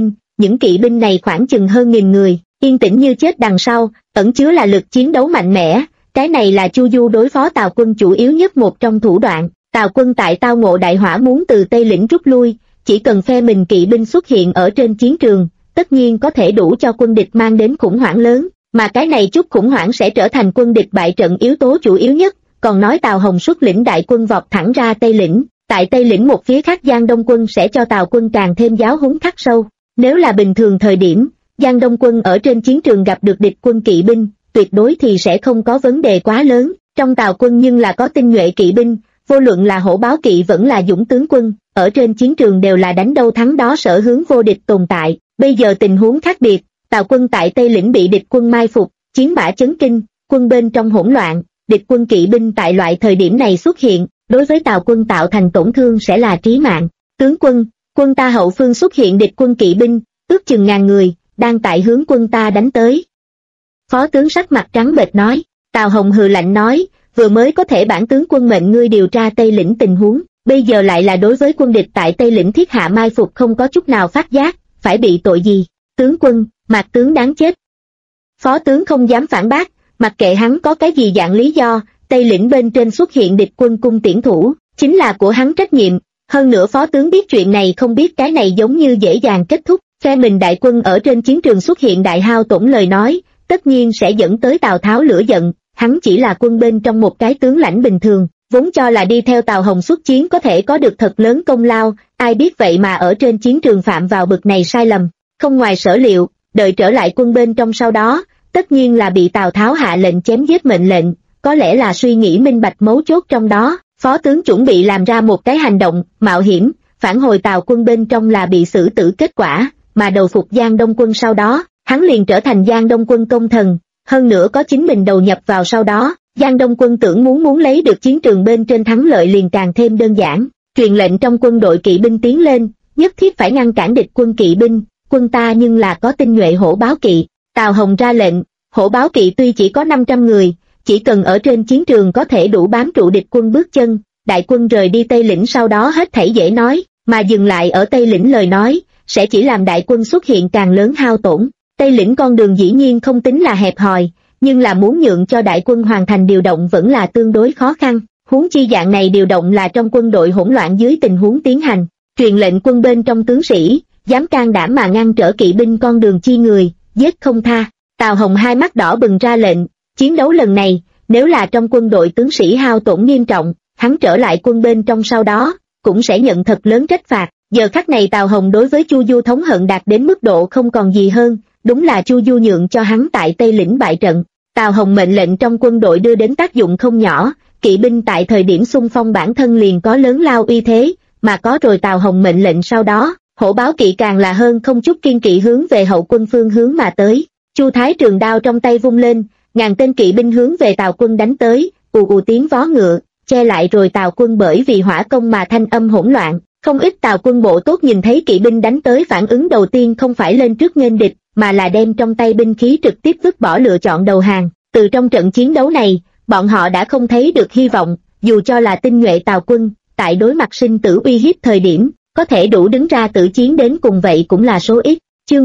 những kỵ binh này khoảng chừng hơn 1000 người, yên tĩnh như chết đằng sau, ẩn chứa là lực chiến đấu mạnh mẽ. Cái này là Chu Du đối phó Tào quân chủ yếu nhất một trong thủ đoạn. Tào quân tại tao ngộ đại hỏa muốn từ Tây Lĩnh rút lui, chỉ cần phe mình kỵ binh xuất hiện ở trên chiến trường, tất nhiên có thể đủ cho quân địch mang đến khủng hoảng lớn, mà cái này chút khủng hoảng sẽ trở thành quân địch bại trận yếu tố chủ yếu nhất. Còn nói Tào Hồng xuất lĩnh đại quân vọt thẳng ra Tây Lĩnh, tại Tây Lĩnh một phía khác Giang Đông quân sẽ cho Tào quân càng thêm giáo huấn khắc sâu. Nếu là bình thường thời điểm, Giang Đông quân ở trên chiến trường gặp được địch quân kỵ binh, tuyệt đối thì sẽ không có vấn đề quá lớn. Trong Tào quân nhưng là có tinh nhuệ kỵ binh, vô luận là hổ báo kỵ vẫn là dũng tướng quân, ở trên chiến trường đều là đánh đâu thắng đó sở hướng vô địch tồn tại. Bây giờ tình huống khác biệt, Tào quân tại Tây Lĩnh bị địch quân mai phục, chiến bả chấn kinh, quân bên trong hỗn loạn, địch quân kỵ binh tại loại thời điểm này xuất hiện, đối với Tào quân tạo thành tổn thương sẽ là trí mạng. Tướng quân, quân ta hậu phương xuất hiện địch quân kỵ binh, ước chừng 1000 người, đang tại hướng quân ta đánh tới. Phó tướng sắc mặt trắng bệch nói. Tào Hồng hừ lạnh nói, vừa mới có thể bản tướng quân mệnh ngươi điều tra Tây Lĩnh tình huống, bây giờ lại là đối với quân địch tại Tây Lĩnh thiết hạ mai phục không có chút nào phát giác, phải bị tội gì? Tướng quân, Mạc tướng đáng chết. Phó tướng không dám phản bác, mặc kệ hắn có cái gì dạng lý do, Tây Lĩnh bên trên xuất hiện địch quân cung tiễn thủ, chính là của hắn trách nhiệm. Hơn nữa phó tướng biết chuyện này không biết cái này giống như dễ dàng kết thúc, phe mình đại quân ở trên chiến trường xuất hiện đại hao tổn lời nói, tất nhiên sẽ dẫn tới Tào Tháo lửa giận. Hắn chỉ là quân bên trong một cái tướng lãnh bình thường, vốn cho là đi theo Tào Hồng xuất chiến có thể có được thật lớn công lao, ai biết vậy mà ở trên chiến trường phạm vào bực này sai lầm. Không ngoài sở liệu, đợi trở lại quân bên trong sau đó, tất nhiên là bị Tào Tháo hạ lệnh chém giết mệnh lệnh, có lẽ là suy nghĩ minh bạch mấu chốt trong đó, phó tướng chuẩn bị làm ra một cái hành động, mạo hiểm, phản hồi Tào quân bên trong là bị xử tử kết quả, mà đầu phục Giang Đông quân sau đó, hắn liền trở thành Giang Đông quân công thần. Hơn nữa có chính mình đầu nhập vào sau đó, Giang Đông quân tưởng muốn lấy được chiến trường bên trên thắng lợi liền càng thêm đơn giản, truyền lệnh trong quân đội kỵ binh tiến lên, nhất thiết phải ngăn cản địch quân kỵ binh, quân ta nhưng là có tinh nhuệ hổ báo kỵ. Tào Hồng ra lệnh, hổ báo kỵ tuy chỉ có 500 người, chỉ cần ở trên chiến trường có thể đủ bám trụ địch quân bước chân, đại quân rời đi Tây Lĩnh sau đó hết thảy dễ nói, mà dừng lại ở Tây Lĩnh lời nói, sẽ chỉ làm đại quân xuất hiện càng lớn hao tổn. Tây Lĩnh con đường dĩ nhiên không tính là hẹp hòi, nhưng là muốn nhượng cho đại quân hoàn thành điều động vẫn là tương đối khó khăn, huống chi dạng này điều động là trong quân đội hỗn loạn dưới tình huống tiến hành, truyền lệnh quân bên trong tướng sĩ, dám can đảm mà ngăn trở kỵ binh con đường chi người, giết không tha. Tào Hồng hai mắt đỏ bừng ra lệnh, chiến đấu lần này, nếu là trong quân đội tướng sĩ hao tổn nghiêm trọng, hắn trở lại quân bên trong sau đó, cũng sẽ nhận thật lớn trách phạt. Giờ khắc này Tào Hồng đối với Chu Du thống hận đạt đến mức độ không còn gì hơn, đúng là Chu Du nhượng cho hắn tại Tây Lĩnh bại trận. Tào Hồng mệnh lệnh trong quân đội đưa đến tác dụng không nhỏ, kỵ binh tại thời điểm xung phong bản thân liền có lớn lao uy thế, mà có rồi Tào Hồng mệnh lệnh sau đó, hổ báo kỵ càng là hơn không chút kiên kỵ hướng về hậu quân phương hướng mà tới. Chu Thái trường đao trong tay vung lên, ngàn tên kỵ binh hướng về Tào quân đánh tới, ù ù tiếng vó ngựa, che lại rồi Tào quân bởi vì hỏa công mà thanh âm hỗn loạn. Không ít Tào quân bộ tốt nhìn thấy kỵ binh đánh tới phản ứng đầu tiên không phải lên trước nghênh địch, mà là đem trong tay binh khí trực tiếp vứt bỏ lựa chọn đầu hàng. Từ trong trận chiến đấu này, bọn họ đã không thấy được hy vọng, dù cho là tinh nhuệ Tào quân, tại đối mặt sinh tử uy hiếp thời điểm, có thể đủ đứng ra tử chiến đến cùng vậy cũng là số ít. Chương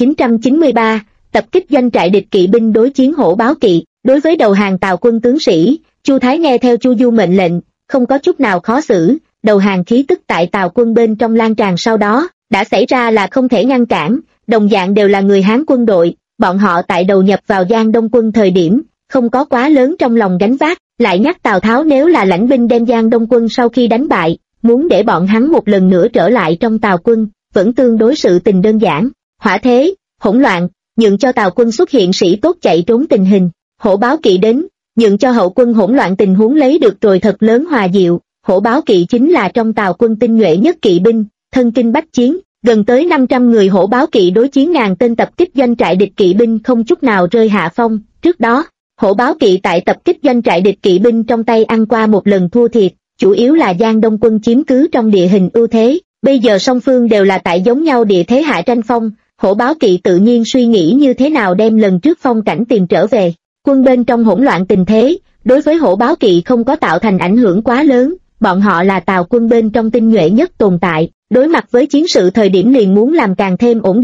1993, tập kích doanh trại địch kỵ binh đối chiến hổ báo kỵ. Đối với đầu hàng Tào quân tướng sĩ, Chu Thái nghe theo Chu Du mệnh lệnh, không có chút nào khó xử. Đầu hàng khí tức tại Tào quân bên trong lan tràn sau đó, đã xảy ra là không thể ngăn cản, đồng dạng đều là người Hán quân đội, bọn họ tại đầu nhập vào Giang Đông quân thời điểm, không có quá lớn trong lòng gánh vác, lại nhắc Tào Tháo nếu là lãnh binh đem Giang Đông quân sau khi đánh bại, muốn để bọn hắn một lần nữa trở lại trong Tào quân, vẫn tương đối sự tình đơn giản, hỏa thế, hỗn loạn, nhượng cho Tào quân xuất hiện sĩ tốt chạy trốn tình hình, hổ báo kỵ đến, nhượng cho hậu quân hỗn loạn tình huống lấy được rồi thật lớn hòa diệu. Hổ báo kỵ chính là trong Tào quân tinh nhuệ nhất kỵ binh, thân kinh bách chiến, gần tới 500 người hổ báo kỵ đối chiến ngàn tên tập kích doanh trại địch kỵ binh không chút nào rơi hạ phong. Trước đó, hổ báo kỵ tại tập kích doanh trại địch kỵ binh trong tay ăn qua một lần thua thiệt, chủ yếu là Giang Đông quân chiếm cứ trong địa hình ưu thế, bây giờ song phương đều là tại giống nhau địa thế hạ tranh phong, hổ báo kỵ tự nhiên suy nghĩ như thế nào đem lần trước phong cảnh tìm trở về. Quân bên trong hỗn loạn tình thế, đối với hổ báo kỵ không có tạo thành ảnh hưởng quá lớn. Bọn họ là Tào quân bên trong tinh nhuệ nhất tồn tại, đối mặt với chiến sự thời điểm liền muốn làm càng thêm ổn định,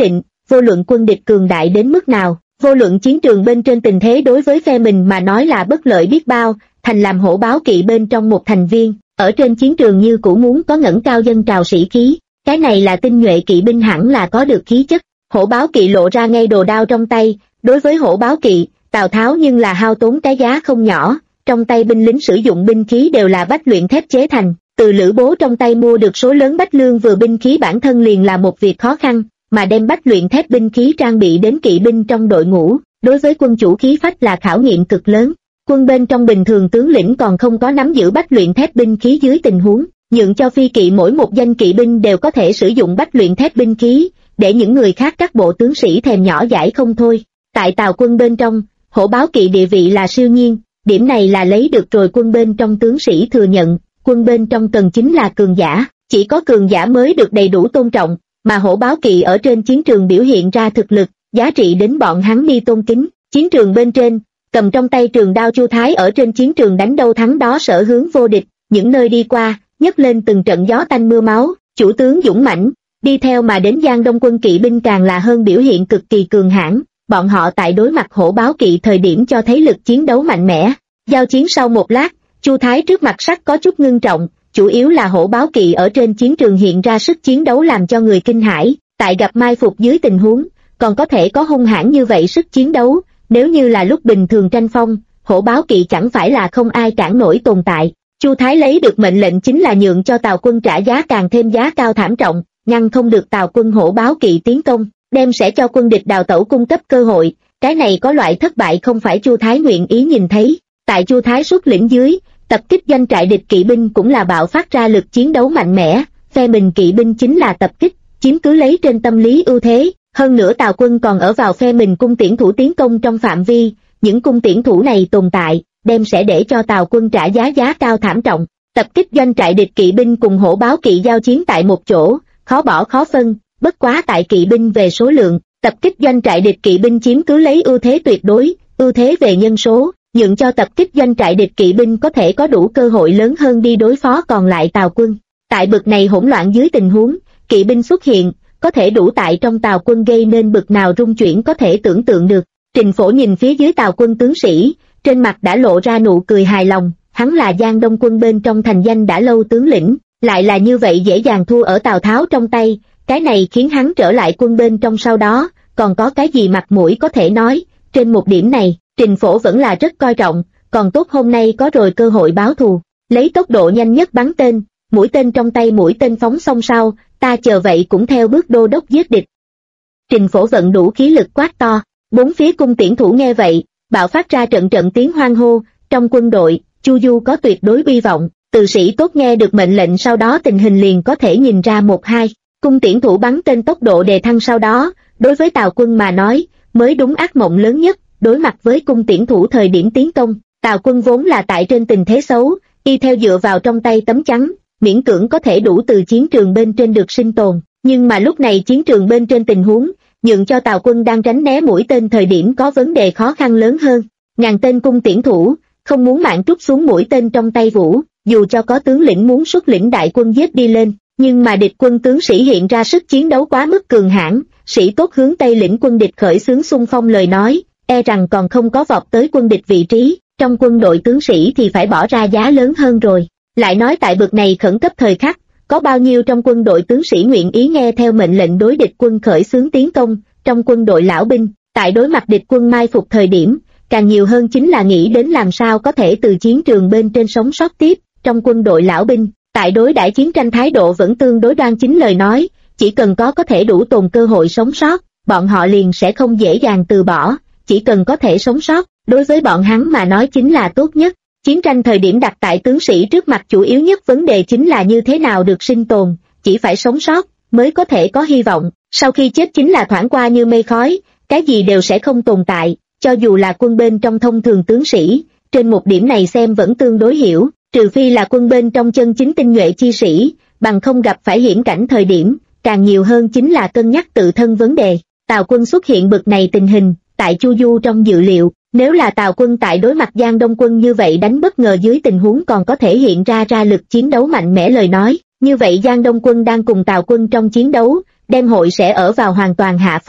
vô luận quân địch cường đại đến mức nào, vô luận chiến trường bên trên tình thế đối với phe mình mà nói là bất lợi biết bao, thành làm hổ báo kỵ bên trong một thành viên, ở trên chiến trường như cũ muốn có ngẩng cao dân trào sĩ khí, cái này là tinh nhuệ kỵ binh hẳn là có được khí chất. Hổ báo kỵ lộ ra ngay đồ đao trong tay, đối với hổ báo kỵ, Tào Tháo nhưng là hao tốn cái giá không nhỏ, trong tay binh lính sử dụng binh khí đều là bách luyện thép chế thành, từ Lữ Bố trong tay mua được số lớn bách lương vừa binh khí bản thân liền là một việc khó khăn, mà đem bách luyện thép binh khí trang bị đến kỵ binh trong đội ngũ, đối với quân chủ khí phách là khảo nghiệm cực lớn. Quân bên trong bình thường tướng lĩnh còn không có nắm giữ bách luyện thép binh khí dưới tình huống, nhượng cho phi kỵ mỗi một danh kỵ binh đều có thể sử dụng bách luyện thép binh khí, để những người khác các bộ tướng sĩ thèm nhỏ dãi không thôi. Tại Tào quân bên trong, hổ báo kỵ địa vị là siêu nhiên, điểm này là lấy được rồi quân bên trong tướng sĩ thừa nhận, quân bên trong cần chính là cường giả, chỉ có cường giả mới được đầy đủ tôn trọng, mà hổ báo kỵ ở trên chiến trường biểu hiện ra thực lực, giá trị đến bọn hắn đi tôn kính. Chiến trường bên trên, cầm trong tay trường đao Chu Thái ở trên chiến trường đánh đâu thắng đó sở hướng vô địch, những nơi đi qua, nhấc lên từng trận gió tanh mưa máu, chủ tướng dũng mãnh, đi theo mà đến Giang Đông quân kỵ binh càng là hơn biểu hiện cực kỳ cường hãn, bọn họ tại đối mặt hổ báo kỵ thời điểm cho thấy lực chiến đấu mạnh mẽ. Giao chiến sau một lát, Chu Thái trước mặt sắc có chút ngưng trọng, chủ yếu là hổ báo kỵ ở trên chiến trường hiện ra sức chiến đấu làm cho người kinh hãi, tại gặp mai phục dưới tình huống, còn có thể có hung hãn như vậy sức chiến đấu, nếu như là lúc bình thường tranh phong, hổ báo kỵ chẳng phải là không ai cản nổi tồn tại. Chu Thái lấy được mệnh lệnh chính là nhượng cho Tào quân trả giá càng thêm giá cao thảm trọng, ngăn không được Tào quân hổ báo kỵ tiến công, đem sẽ cho quân địch đào tẩu cung cấp cơ hội, cái này có loại thất bại không phải Chu Thái nguyện ý nhìn thấy. Tại Chu Thái xuất lĩnh dưới, tập kích doanh trại địch kỵ binh cũng là bạo phát ra lực chiến đấu mạnh mẽ, phe mình kỵ binh chính là tập kích, chiếm cứ lấy trên tâm lý ưu thế, hơn nữa Tào quân còn ở vào phe mình cung tiễn thủ tiến công trong phạm vi, những cung tiễn thủ này tồn tại, đem sẽ để cho Tào quân trả giá cao thảm trọng. Tập kích doanh trại địch kỵ binh cùng hổ báo kỵ giao chiến tại một chỗ, khó bỏ khó phân, bất quá tại kỵ binh về số lượng, tập kích doanh trại địch kỵ binh chiếm cứ lấy ưu thế tuyệt đối, ưu thế về nhân số, nhượng cho tập kích doanh trại địch kỵ binh có thể có đủ cơ hội lớn hơn đi đối phó còn lại Tào quân. Tại bực này hỗn loạn dưới tình huống, kỵ binh xuất hiện, có thể đủ tại trong Tào quân gây nên bực nào rung chuyển có thể tưởng tượng được. Trình Phổ nhìn phía dưới Tào quân tướng sĩ, trên mặt đã lộ ra nụ cười hài lòng, hắn là Giang Đông quân bên trong thành danh đã lâu tướng lĩnh, lại là như vậy dễ dàng thua ở Tào Tháo trong tay, cái này khiến hắn trở lại quân bên trong sau đó, còn có cái gì mặt mũi có thể nói. Trên một điểm này, Trình Phổ vẫn là rất coi trọng, còn tốt hôm nay có rồi cơ hội báo thù, lấy tốc độ nhanh nhất bắn tên, mũi tên trong tay mũi tên phóng xong sau, ta chờ vậy cũng theo bước đô đốc giết địch. Trình Phổ vận đủ khí lực quát to, bốn phía cung tiễn thủ nghe vậy, bạo phát ra trận trận tiếng hoan hô, trong quân đội, Chu Du có tuyệt đối uy vọng, từ sĩ tốt nghe được mệnh lệnh sau đó tình hình liền có thể nhìn ra một hai, cung tiễn thủ bắn tên tốc độ đề thăng sau đó, đối với Tào quân mà nói, mới đúng ác mộng lớn nhất, đối mặt với cung tiễn thủ thời điểm tiến công, Tào quân vốn là tại trên tình thế xấu, y theo dựa vào trong tay tấm chắn, miễn cưỡng có thể đủ từ chiến trường bên trên được sinh tồn, nhưng mà lúc này chiến trường bên trên tình huống, nhượng cho Tào quân đang tránh né mũi tên thời điểm có vấn đề khó khăn lớn hơn. Ngàn tên cung tiễn thủ, không muốn mạng trút xuống mũi tên trong tay Vũ, dù cho có tướng lĩnh muốn xuất lĩnh đại quân giết đi lên, nhưng mà địch quân tướng sĩ hiện ra sức chiến đấu quá mức cường hãn, sĩ tốt hướng Tây lĩnh quân địch khởi xướng xung phong lời nói, e rằng còn không có vọt tới quân địch vị trí, trong quân đội tướng sĩ thì phải bỏ ra giá lớn hơn rồi. Lại nói tại bực này khẩn cấp thời khắc, có bao nhiêu trong quân đội tướng sĩ nguyện ý nghe theo mệnh lệnh đối địch quân khởi xướng tiến công, trong quân đội lão binh, tại đối mặt địch quân mai phục thời điểm, càng nhiều hơn chính là nghĩ đến làm sao có thể từ chiến trường bên trên sống sót tiếp, trong quân đội lão binh, tại đối đãi chiến tranh thái độ vẫn tương đối đoan chính lời nói, chỉ cần có thể đủ tồn cơ hội sống sót, bọn họ liền sẽ không dễ dàng từ bỏ, chỉ cần có thể sống sót, đối với bọn hắn mà nói chính là tốt nhất. Chiến tranh thời điểm đặt tại tướng sĩ trước mặt chủ yếu nhất vấn đề chính là như thế nào được sinh tồn, chỉ phải sống sót, mới có thể có hy vọng, sau khi chết chính là thoảng qua như mây khói, cái gì đều sẽ không tồn tại, cho dù là quân bên trong thông thường tướng sĩ, trên một điểm này xem vẫn tương đối hiểu, trừ phi là quân bên trong chân chính tinh nhuệ chi sĩ, bằng không gặp phải hiểm cảnh thời điểm, càng nhiều hơn chính là cân nhắc tự thân vấn đề. Tào quân xuất hiện bực này tình hình, tại Chu Du trong dự liệu, nếu là Tào quân tại đối mặt Giang Đông quân như vậy đánh bất ngờ dưới tình huống còn có thể hiện ra lực chiến đấu mạnh mẽ lời nói, như vậy Giang Đông quân đang cùng Tào quân trong chiến đấu, đem hội sẽ ở vào hoàn toàn hạ phong.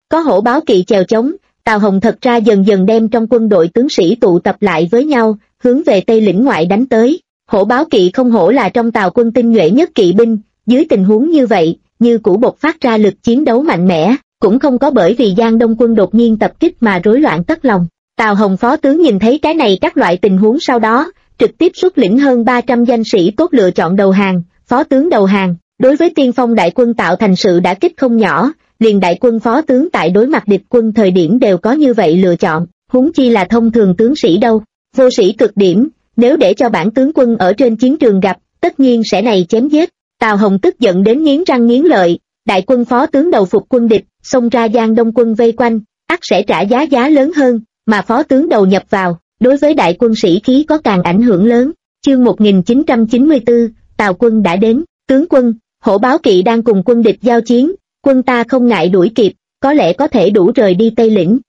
Có hổ báo kỵ chèo chống, Tào Hồng thật ra dần dần đem trong quân đội tướng sĩ tụ tập lại với nhau, hướng về Tây lĩnh ngoại đánh tới. Hổ báo kỵ không hổ là trong Tào quân tinh nhuệ nhất kỵ binh, dưới tình huống như vậy, như cũ bộc phát ra lực chiến đấu mạnh mẽ, cũng không có bởi vì Giang Đông quân đột nhiên tập kích mà rối loạn tất lòng. Tào Hồng phó tướng nhìn thấy cái này các loại tình huống sau đó, trực tiếp xuất lĩnh hơn 300 danh sĩ tốt lựa chọn đầu hàng, phó tướng đầu hàng, đối với tiên phong đại quân tạo thành sự đả kích không nhỏ, liền đại quân phó tướng tại đối mặt địch quân thời điểm đều có như vậy lựa chọn, huống chi là thông thường tướng sĩ đâu, vô sĩ cực điểm, nếu để cho bản tướng quân ở trên chiến trường gặp, tất nhiên sẽ này chém giết. Tào Hồng tức giận đến nghiến răng nghiến lợi, đại quân phó tướng đầu phục quân địch, xông ra Giang Đông quân vây quanh, ắt sẽ trả giá lớn hơn, mà phó tướng đầu nhập vào, đối với đại quân sĩ khí có càng ảnh hưởng lớn. Chương 1994, Tào quân đã đến, tướng quân, hổ báo kỵ đang cùng quân địch giao chiến, quân ta không ngại đuổi kịp, có lẽ có thể đủ rời đi Tây lĩnh.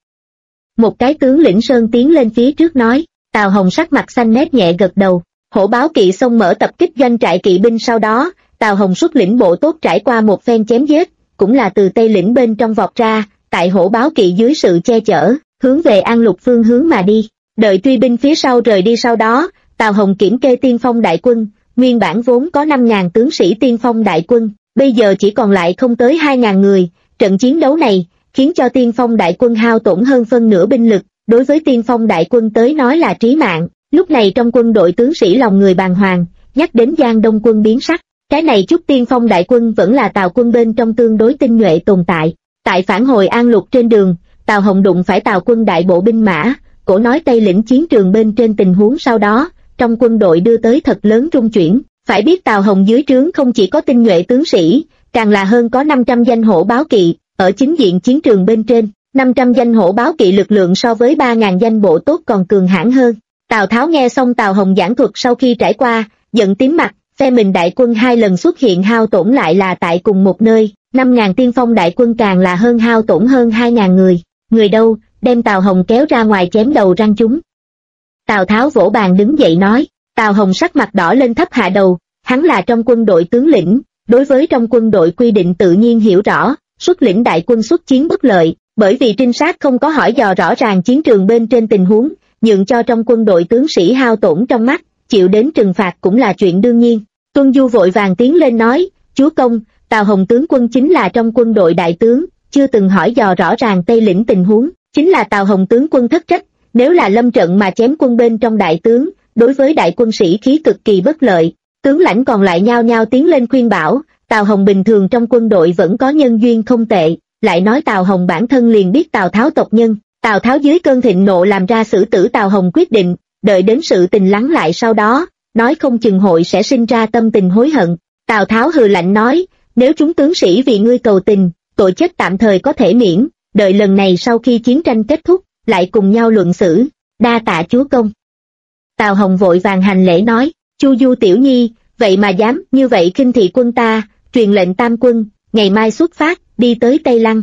Một cái tướng lĩnh Sơn tiến lên phía trước nói, Tào Hồng sắc mặt xanh mét nhẹ gật đầu. Hổ báo kỵ xông mở tập kích doanh trại kỵ binh sau đó, Tào Hồng xuất lĩnh bộ tốt trải qua một phen chém giết, cũng là từ Tây lĩnh bên trong vọt ra, tại hổ báo kỵ dưới sự che chở, hướng về An Lục phương hướng mà đi. Đợi truy binh phía sau rời đi sau đó, Tào Hồng kiểm kê tiên phong đại quân, nguyên bản vốn có 5.000 tướng sĩ tiên phong đại quân, bây giờ chỉ còn lại không tới 2.000 người. Trận chiến đấu này khiến cho tiên phong đại quân hao tổn hơn phân nửa binh lực, đối với tiên phong đại quân tới nói là trí mạng. Lúc này trong quân đội tướng sĩ lòng người bàng hoàng, nhắc đến Giang Đông quân biến sắc, cái này chút tiên phong đại quân vẫn là Tào quân bên trong tương đối tinh nhuệ tồn tại. Tại phản hồi An Lục trên đường, Tào Hồng đụng phải Tào quân đại bộ binh mã, cổ nói Tây lĩnh chiến trường bên trên tình huống sau đó, trong quân đội đưa tới thật lớn rung chuyển. Phải biết Tào Hồng dưới trướng không chỉ có tinh nhuệ tướng sĩ, càng là hơn có 500 danh hổ báo kỵ, ở chính diện chiến trường bên trên, 500 danh hổ báo kỵ lực lượng so với 3.000 danh bộ tốt còn cường hãn hơn. Tào Tháo nghe xong Tào Hồng giảng thuật sau khi trải qua, giận tím mặt, phe mình đại quân 2 lần xuất hiện hao tổn lại là tại cùng một nơi, 5.000 tiên phong đại quân càng là hơn hao tổn hơn 2.000 người. Người đâu, đem Tào Hồng kéo ra ngoài chém đầu răng chúng. Tào Tháo vỗ bàn đứng dậy nói. Tào Hồng sắc mặt đỏ lên thấp hạ đầu, hắn là trong quân đội tướng lĩnh, đối với trong quân đội quy định tự nhiên hiểu rõ, xuất lĩnh đại quân xuất chiến bất lợi, bởi vì trinh sát không có hỏi dò rõ ràng chiến trường bên trên tình huống, nhượng cho trong quân đội tướng sĩ hao tổn trong mắt, chịu đến trừng phạt cũng là chuyện đương nhiên. Tuân Du vội vàng tiến lên nói, chúa công, Tào Hồng tướng quân chính là trong quân đội đại tướng, chưa từng hỏi dò rõ ràng Tây lĩnh tình huống, chính là Tào Hồng tướng quân thất trách, nếu là lâm trận mà chém quân bên trong đại tướng, đối với đại quân sĩ khí cực kỳ bất lợi. Tướng lãnh còn lại nhao nhao tiến lên khuyên bảo, Tào Hồng bình thường trong quân đội vẫn có nhân duyên không tệ, lại nói Tào Hồng bản thân liền biết Tào Tháo tộc nhân. Tào Tháo dưới cơn thịnh nộ làm ra xử tử Tào Hồng quyết định, đợi đến sự tình lắng lại sau đó, nói không chừng hội sẽ sinh ra tâm tình hối hận. Tào Tháo hừ lạnh nói, nếu chúng tướng sĩ vì ngươi cầu tình, tội chết tạm thời có thể miễn, đợi lần này sau khi chiến tranh kết thúc, lại cùng nhau luận xử, đa tạ chúa công. Tào Hồng vội vàng hành lễ nói, Chu Du tiểu nhi, vậy mà dám như vậy khinh thị quân ta, truyền lệnh tam quân, ngày mai xuất phát, đi tới Tây Lăng.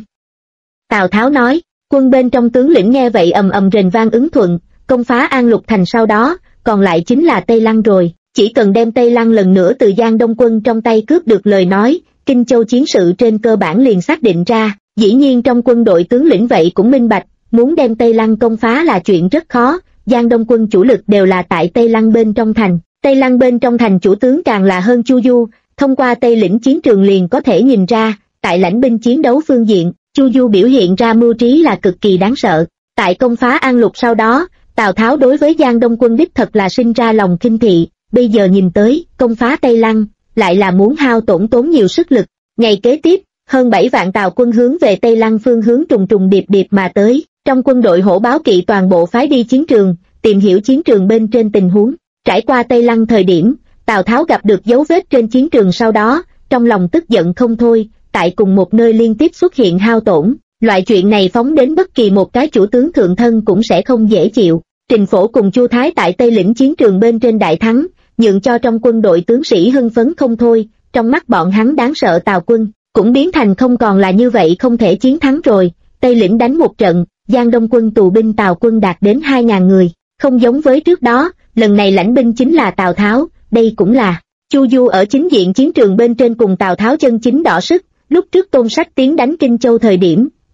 Tào Tháo nói, quân bên trong tướng lĩnh nghe vậy ầm ầm rền vang ứng thuận, công phá An Lục thành sau đó, còn lại chính là Tây Lăng rồi, chỉ cần đem Tây Lăng lần nữa từ Giang Đông quân trong tay cướp được lời nói, Kinh Châu chiến sự trên cơ bản liền xác định ra, dĩ nhiên trong quân đội tướng lĩnh vậy cũng minh bạch, muốn đem Tây Lăng công phá là chuyện rất khó, Giang Đông quân chủ lực đều là tại Tây Lăng bên trong thành, Tây Lăng bên trong thành chủ tướng càng là hơn Chu Du, thông qua Tây lĩnh chiến trường liền có thể nhìn ra, tại lãnh binh chiến đấu phương diện, Chu Du biểu hiện ra mưu trí là cực kỳ đáng sợ. Tại công phá An Lục sau đó, Tào Tháo đối với Giang Đông quân đích thật là sinh ra lòng khinh thị, bây giờ nhìn tới, công phá Tây Lăng, lại là muốn hao tổn nhiều sức lực. Ngày kế tiếp, hơn 7 vạn Tào quân hướng về Tây Lăng phương hướng trùng trùng điệp điệp mà tới, trong quân đội hổ báo kỵ toàn bộ phái đi chiến trường, tìm hiểu chiến trường bên trên tình huống. Trải qua Tây Lăng thời điểm, Tào Tháo gặp được dấu vết trên chiến trường sau đó, trong lòng tức giận không thôi, tại cùng một nơi liên tiếp xuất hiện hao tổn, loại chuyện này phóng đến bất kỳ một cái chủ tướng thượng thân cũng sẽ không dễ chịu. Trình Phổ cùng Chu Thái tại Tây lĩnh chiến trường bên trên đại thắng, nhượng cho trong quân đội tướng sĩ hưng phấn không thôi, trong mắt bọn hắn đáng sợ Tào quân, cũng biến thành không còn là như vậy không thể chiến thắng rồi. Tây lĩnh đánh một trận, Giang Đông quân tù binh Tào quân đạt đến 2.000 người, không giống với trước đó, lần này lãnh binh chính là Tào Tháo, đây cũng là Chu Du ở chính diện chiến trường bên trên cùng Tào Tháo chân chính đọ sức. Lúc trước Tôn Sách tiến đánh Kinh Châu thời điểm,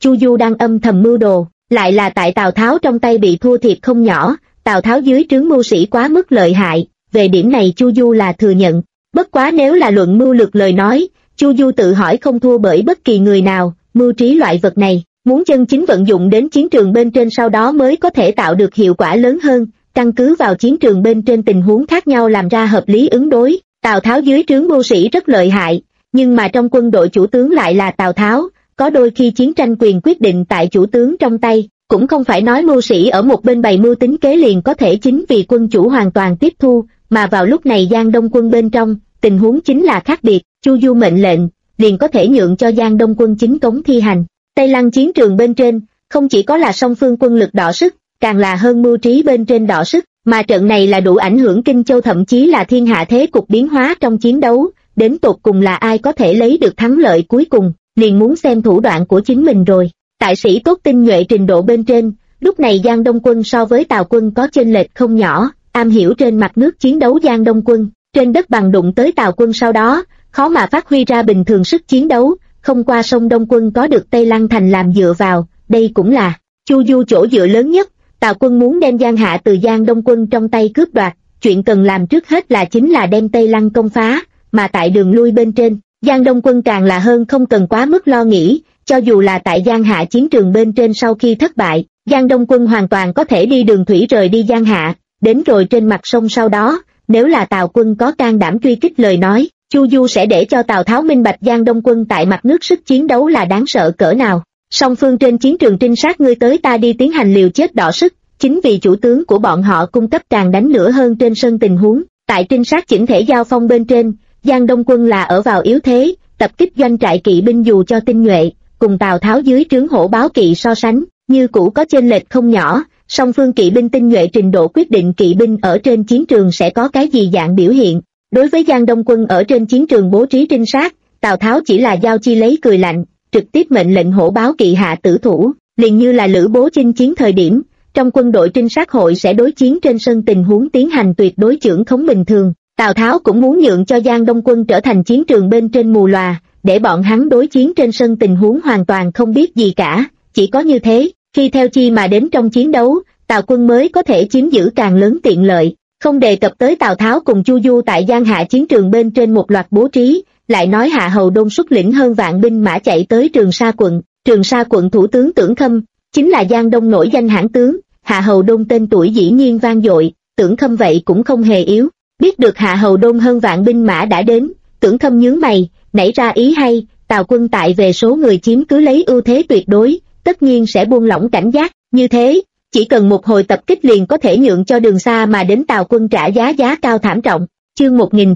Chu Du đang âm thầm mưu đồ, lại là tại Tào Tháo trong tay bị thua thiệt không nhỏ. Tào Tháo dưới trướng mưu sĩ quá mức lợi hại, về điểm này Chu Du là thừa nhận. Bất quá nếu là luận mưu lược lời nói, Chu Du tự hỏi không thua bởi bất kỳ người nào. Mưu trí loại vật này, muốn chân chính vận dụng đến chiến trường bên trên sau đó mới có thể tạo được hiệu quả lớn hơn, căn cứ vào chiến trường bên trên tình huống khác nhau làm ra hợp lý ứng đối. Tào Tháo dưới trướng mưu sĩ rất lợi hại, nhưng mà trong quân đội chủ tướng lại là Tào Tháo, có đôi khi chiến tranh quyền quyết định tại chủ tướng trong tay, cũng không phải nói mưu sĩ ở một bên bày mưu tính kế liền có thể chính vì quân chủ hoàn toàn tiếp thu, mà vào lúc này Giang Đông quân bên trong, tình huống chính là khác biệt. Chu Du mệnh lệnh, liền có thể nhượng cho Giang Đông quân chính cống thi hành. Tây Lăng chiến trường bên trên, không chỉ có là song phương quân lực đọ sức, càng là hơn mưu trí bên trên đọ sức, mà trận này là đủ ảnh hưởng Kinh Châu thậm chí là thiên hạ thế cục biến hóa trong chiến đấu, đến tột cùng là ai có thể lấy được thắng lợi cuối cùng, liền muốn xem thủ đoạn của chính mình rồi. Tại sĩ tốt tinh nhuệ trình độ bên trên, lúc này Giang Đông quân so với Tào quân có chênh lệch không nhỏ, am hiểu trên mặt nước chiến đấu Giang Đông quân, trên đất bằng đụng tới Tào quân sau đó, khó mà phát huy ra bình thường sức chiến đấu, không qua sông Đông quân có được Tây Lăng thành làm dựa vào, đây cũng là Chu Du chỗ dựa lớn nhất. Tào quân muốn đem Giang Hạ từ Giang Đông quân trong tay cướp đoạt, chuyện cần làm trước hết là chính là đem Tây Lăng công phá, mà tại đường lui bên trên, Giang Đông quân càng là hơn không cần quá mức lo nghĩ, cho dù là tại Giang Hạ chiến trường bên trên sau khi thất bại, Giang Đông quân hoàn toàn có thể đi đường thủy rời đi Giang Hạ, đến rồi trên mặt sông sau đó, nếu là Tào quân có can đảm truy kích lời nói, Chu Du sẽ để cho Tào Tháo minh bạch Giang Đông quân tại mặt nước sức chiến đấu là đáng sợ cỡ nào. Song phương trên chiến trường trinh sát ngươi tới ta đi tiến hành liều chết đọ sức, chính vì chủ tướng của bọn họ cung cấp càng đánh lửa hơn trên sân tình huống. Tại trinh sát chỉnh thể giao phong bên trên, Giang Đông quân là ở vào yếu thế, tập kích doanh trại kỵ binh dù cho tinh nhuệ, cùng Tào Tháo dưới trướng hổ báo kỵ so sánh, như cũ có chênh lệch không nhỏ. Song phương kỵ binh tinh nhuệ trình độ quyết định kỵ binh ở trên chiến trường sẽ có cái gì dạng biểu hiện. Đối với Giang Đông quân ở trên chiến trường bố trí trinh sát, Tào Tháo chỉ là giao chi lấy cười lạnh, trực tiếp mệnh lệnh hổ báo kỵ hạ tử thủ, liền như là Lữ Bố chinh chiến thời điểm, trong quân đội trinh sát hội sẽ đối chiến trên sân tình huống tiến hành tuyệt đối chưởng khống bình thường. Tào Tháo cũng muốn nhượng cho Giang Đông quân trở thành chiến trường bên trên mù lòa, để bọn hắn đối chiến trên sân tình huống hoàn toàn không biết gì cả, chỉ có như thế, khi theo chi mà đến trong chiến đấu, Tào quân mới có thể chiếm giữ càng lớn tiện lợi. Không đề cập tới Tào Tháo cùng Chu Du tại Giang Hạ chiến trường bên trên một loạt bố trí, lại nói Hạ Hầu Đôn xuất lĩnh hơn vạn binh mã chạy tới Trường Sa quận. Trường Sa quận thủ tướng Tưởng Khâm, chính là Giang Đông nổi danh hãn tướng, Hạ Hầu Đôn tên tuổi dĩ nhiên vang dội, Tưởng Khâm vậy cũng không hề yếu. Biết được Hạ Hầu Đôn hơn vạn binh mã đã đến, Tưởng Khâm nhướng mày, nảy ra ý hay, Tào quân tại về số người chiếm cứ lấy ưu thế tuyệt đối, tất nhiên sẽ buông lỏng cảnh giác, như thế, chỉ cần một hồi tập kích liền có thể nhượng cho đường xa mà đến Tào quân trả giá cao thảm trọng. Chương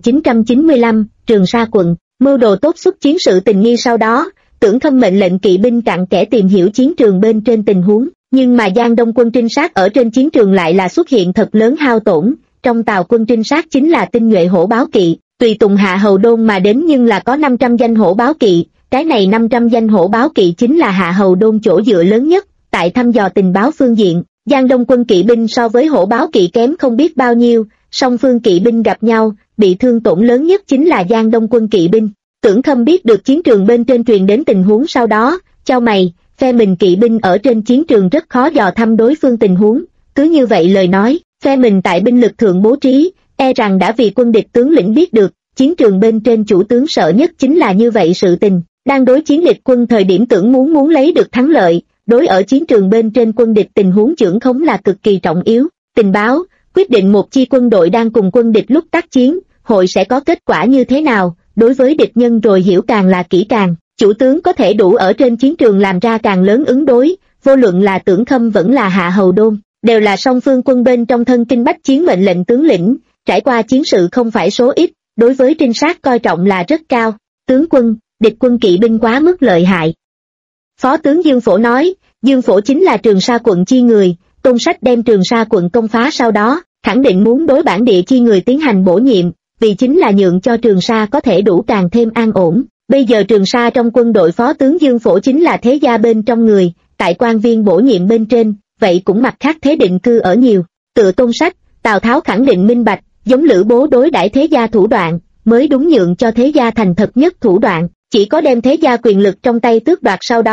1995, Trường Sa quận, mưu đồ tốt xuất chiến sự tình nghi sau đó, Tưởng Khâm mệnh lệnh kỵ binh cặn kẽ tìm hiểu chiến trường bên trên tình huống, nhưng mà Giang Đông quân trinh sát ở trên chiến trường lại là xuất hiện thật lớn hao tổn, trong Tào quân trinh sát chính là tinh nhuệ hổ báo kỵ, tùy tùng Hạ Hầu Đôn mà đến nhưng là có 500 danh hổ báo kỵ, cái này 500 danh hổ báo kỵ chính là Hạ Hầu Đôn chỗ dựa lớn nhất. Tại thăm dò tình báo phương diện, Giang Đông quân kỵ binh so với hổ báo kỵ kém không biết bao nhiêu, song phương kỵ binh gặp nhau, bị thương tổn lớn nhất chính là Giang Đông quân kỵ binh. Tưởng Khâm biết được chiến trường bên trên truyền đến tình huống sau đó, chau mày, phe mình kỵ binh ở trên chiến trường rất khó dò thăm đối phương tình huống, cứ như vậy lời nói, phe mình tại binh lực thượng bố trí, e rằng đã vì quân địch tướng lĩnh biết được, chiến trường bên trên chủ tướng sợ nhất chính là như vậy sự tình, đang đối chiến địch quân thời điểm tưởng muốn lấy được thắng lợi. Đối ở chiến trường bên trên quân địch tình huống chưởng khống là cực kỳ trọng yếu, tình báo, quyết định một chi quân đội đang cùng quân địch lúc tác chiến, hội sẽ có kết quả như thế nào, đối với địch nhân rồi hiểu càng là kỹ càng, chủ tướng có thể đủ ở trên chiến trường làm ra càng lớn ứng đối, vô luận là Tưởng Khâm vẫn là Hạ Hầu Đôn, đều là song phương quân bên trong thân kinh bách chiến mệnh lệnh tướng lĩnh, trải qua chiến sự không phải số ít, đối với trinh sát coi trọng là rất cao, tướng quân, địch quân kỵ binh quá mức lợi hại. Phó tướng Dương Phổ nói, Dương Phổ chính là Trường Sa quận chi người, Tôn Sách đem Trường Sa quận công phá sau đó, khẳng định muốn đối bản địa chi người tiến hành bổ nhiệm, vì chính là nhượng cho Trường Sa có thể đủ càng thêm an ổn. Bây giờ Trường Sa trong quân đội Phó tướng Dương Phổ chính là thế gia bên trong người, tại quan viên bổ nhiệm bên trên, vậy cũng mặt khác thế định cư ở nhiều. Tựa Tôn Sách, Tào Tháo khẳng định minh bạch, giống Lữ Bố đối đãi thế gia thủ đoạn, mới đúng nhượng cho thế gia thành thật nhất thủ đoạn. Chỉ có đem thế gia quyền lực trong tay tước đoạt sau đó,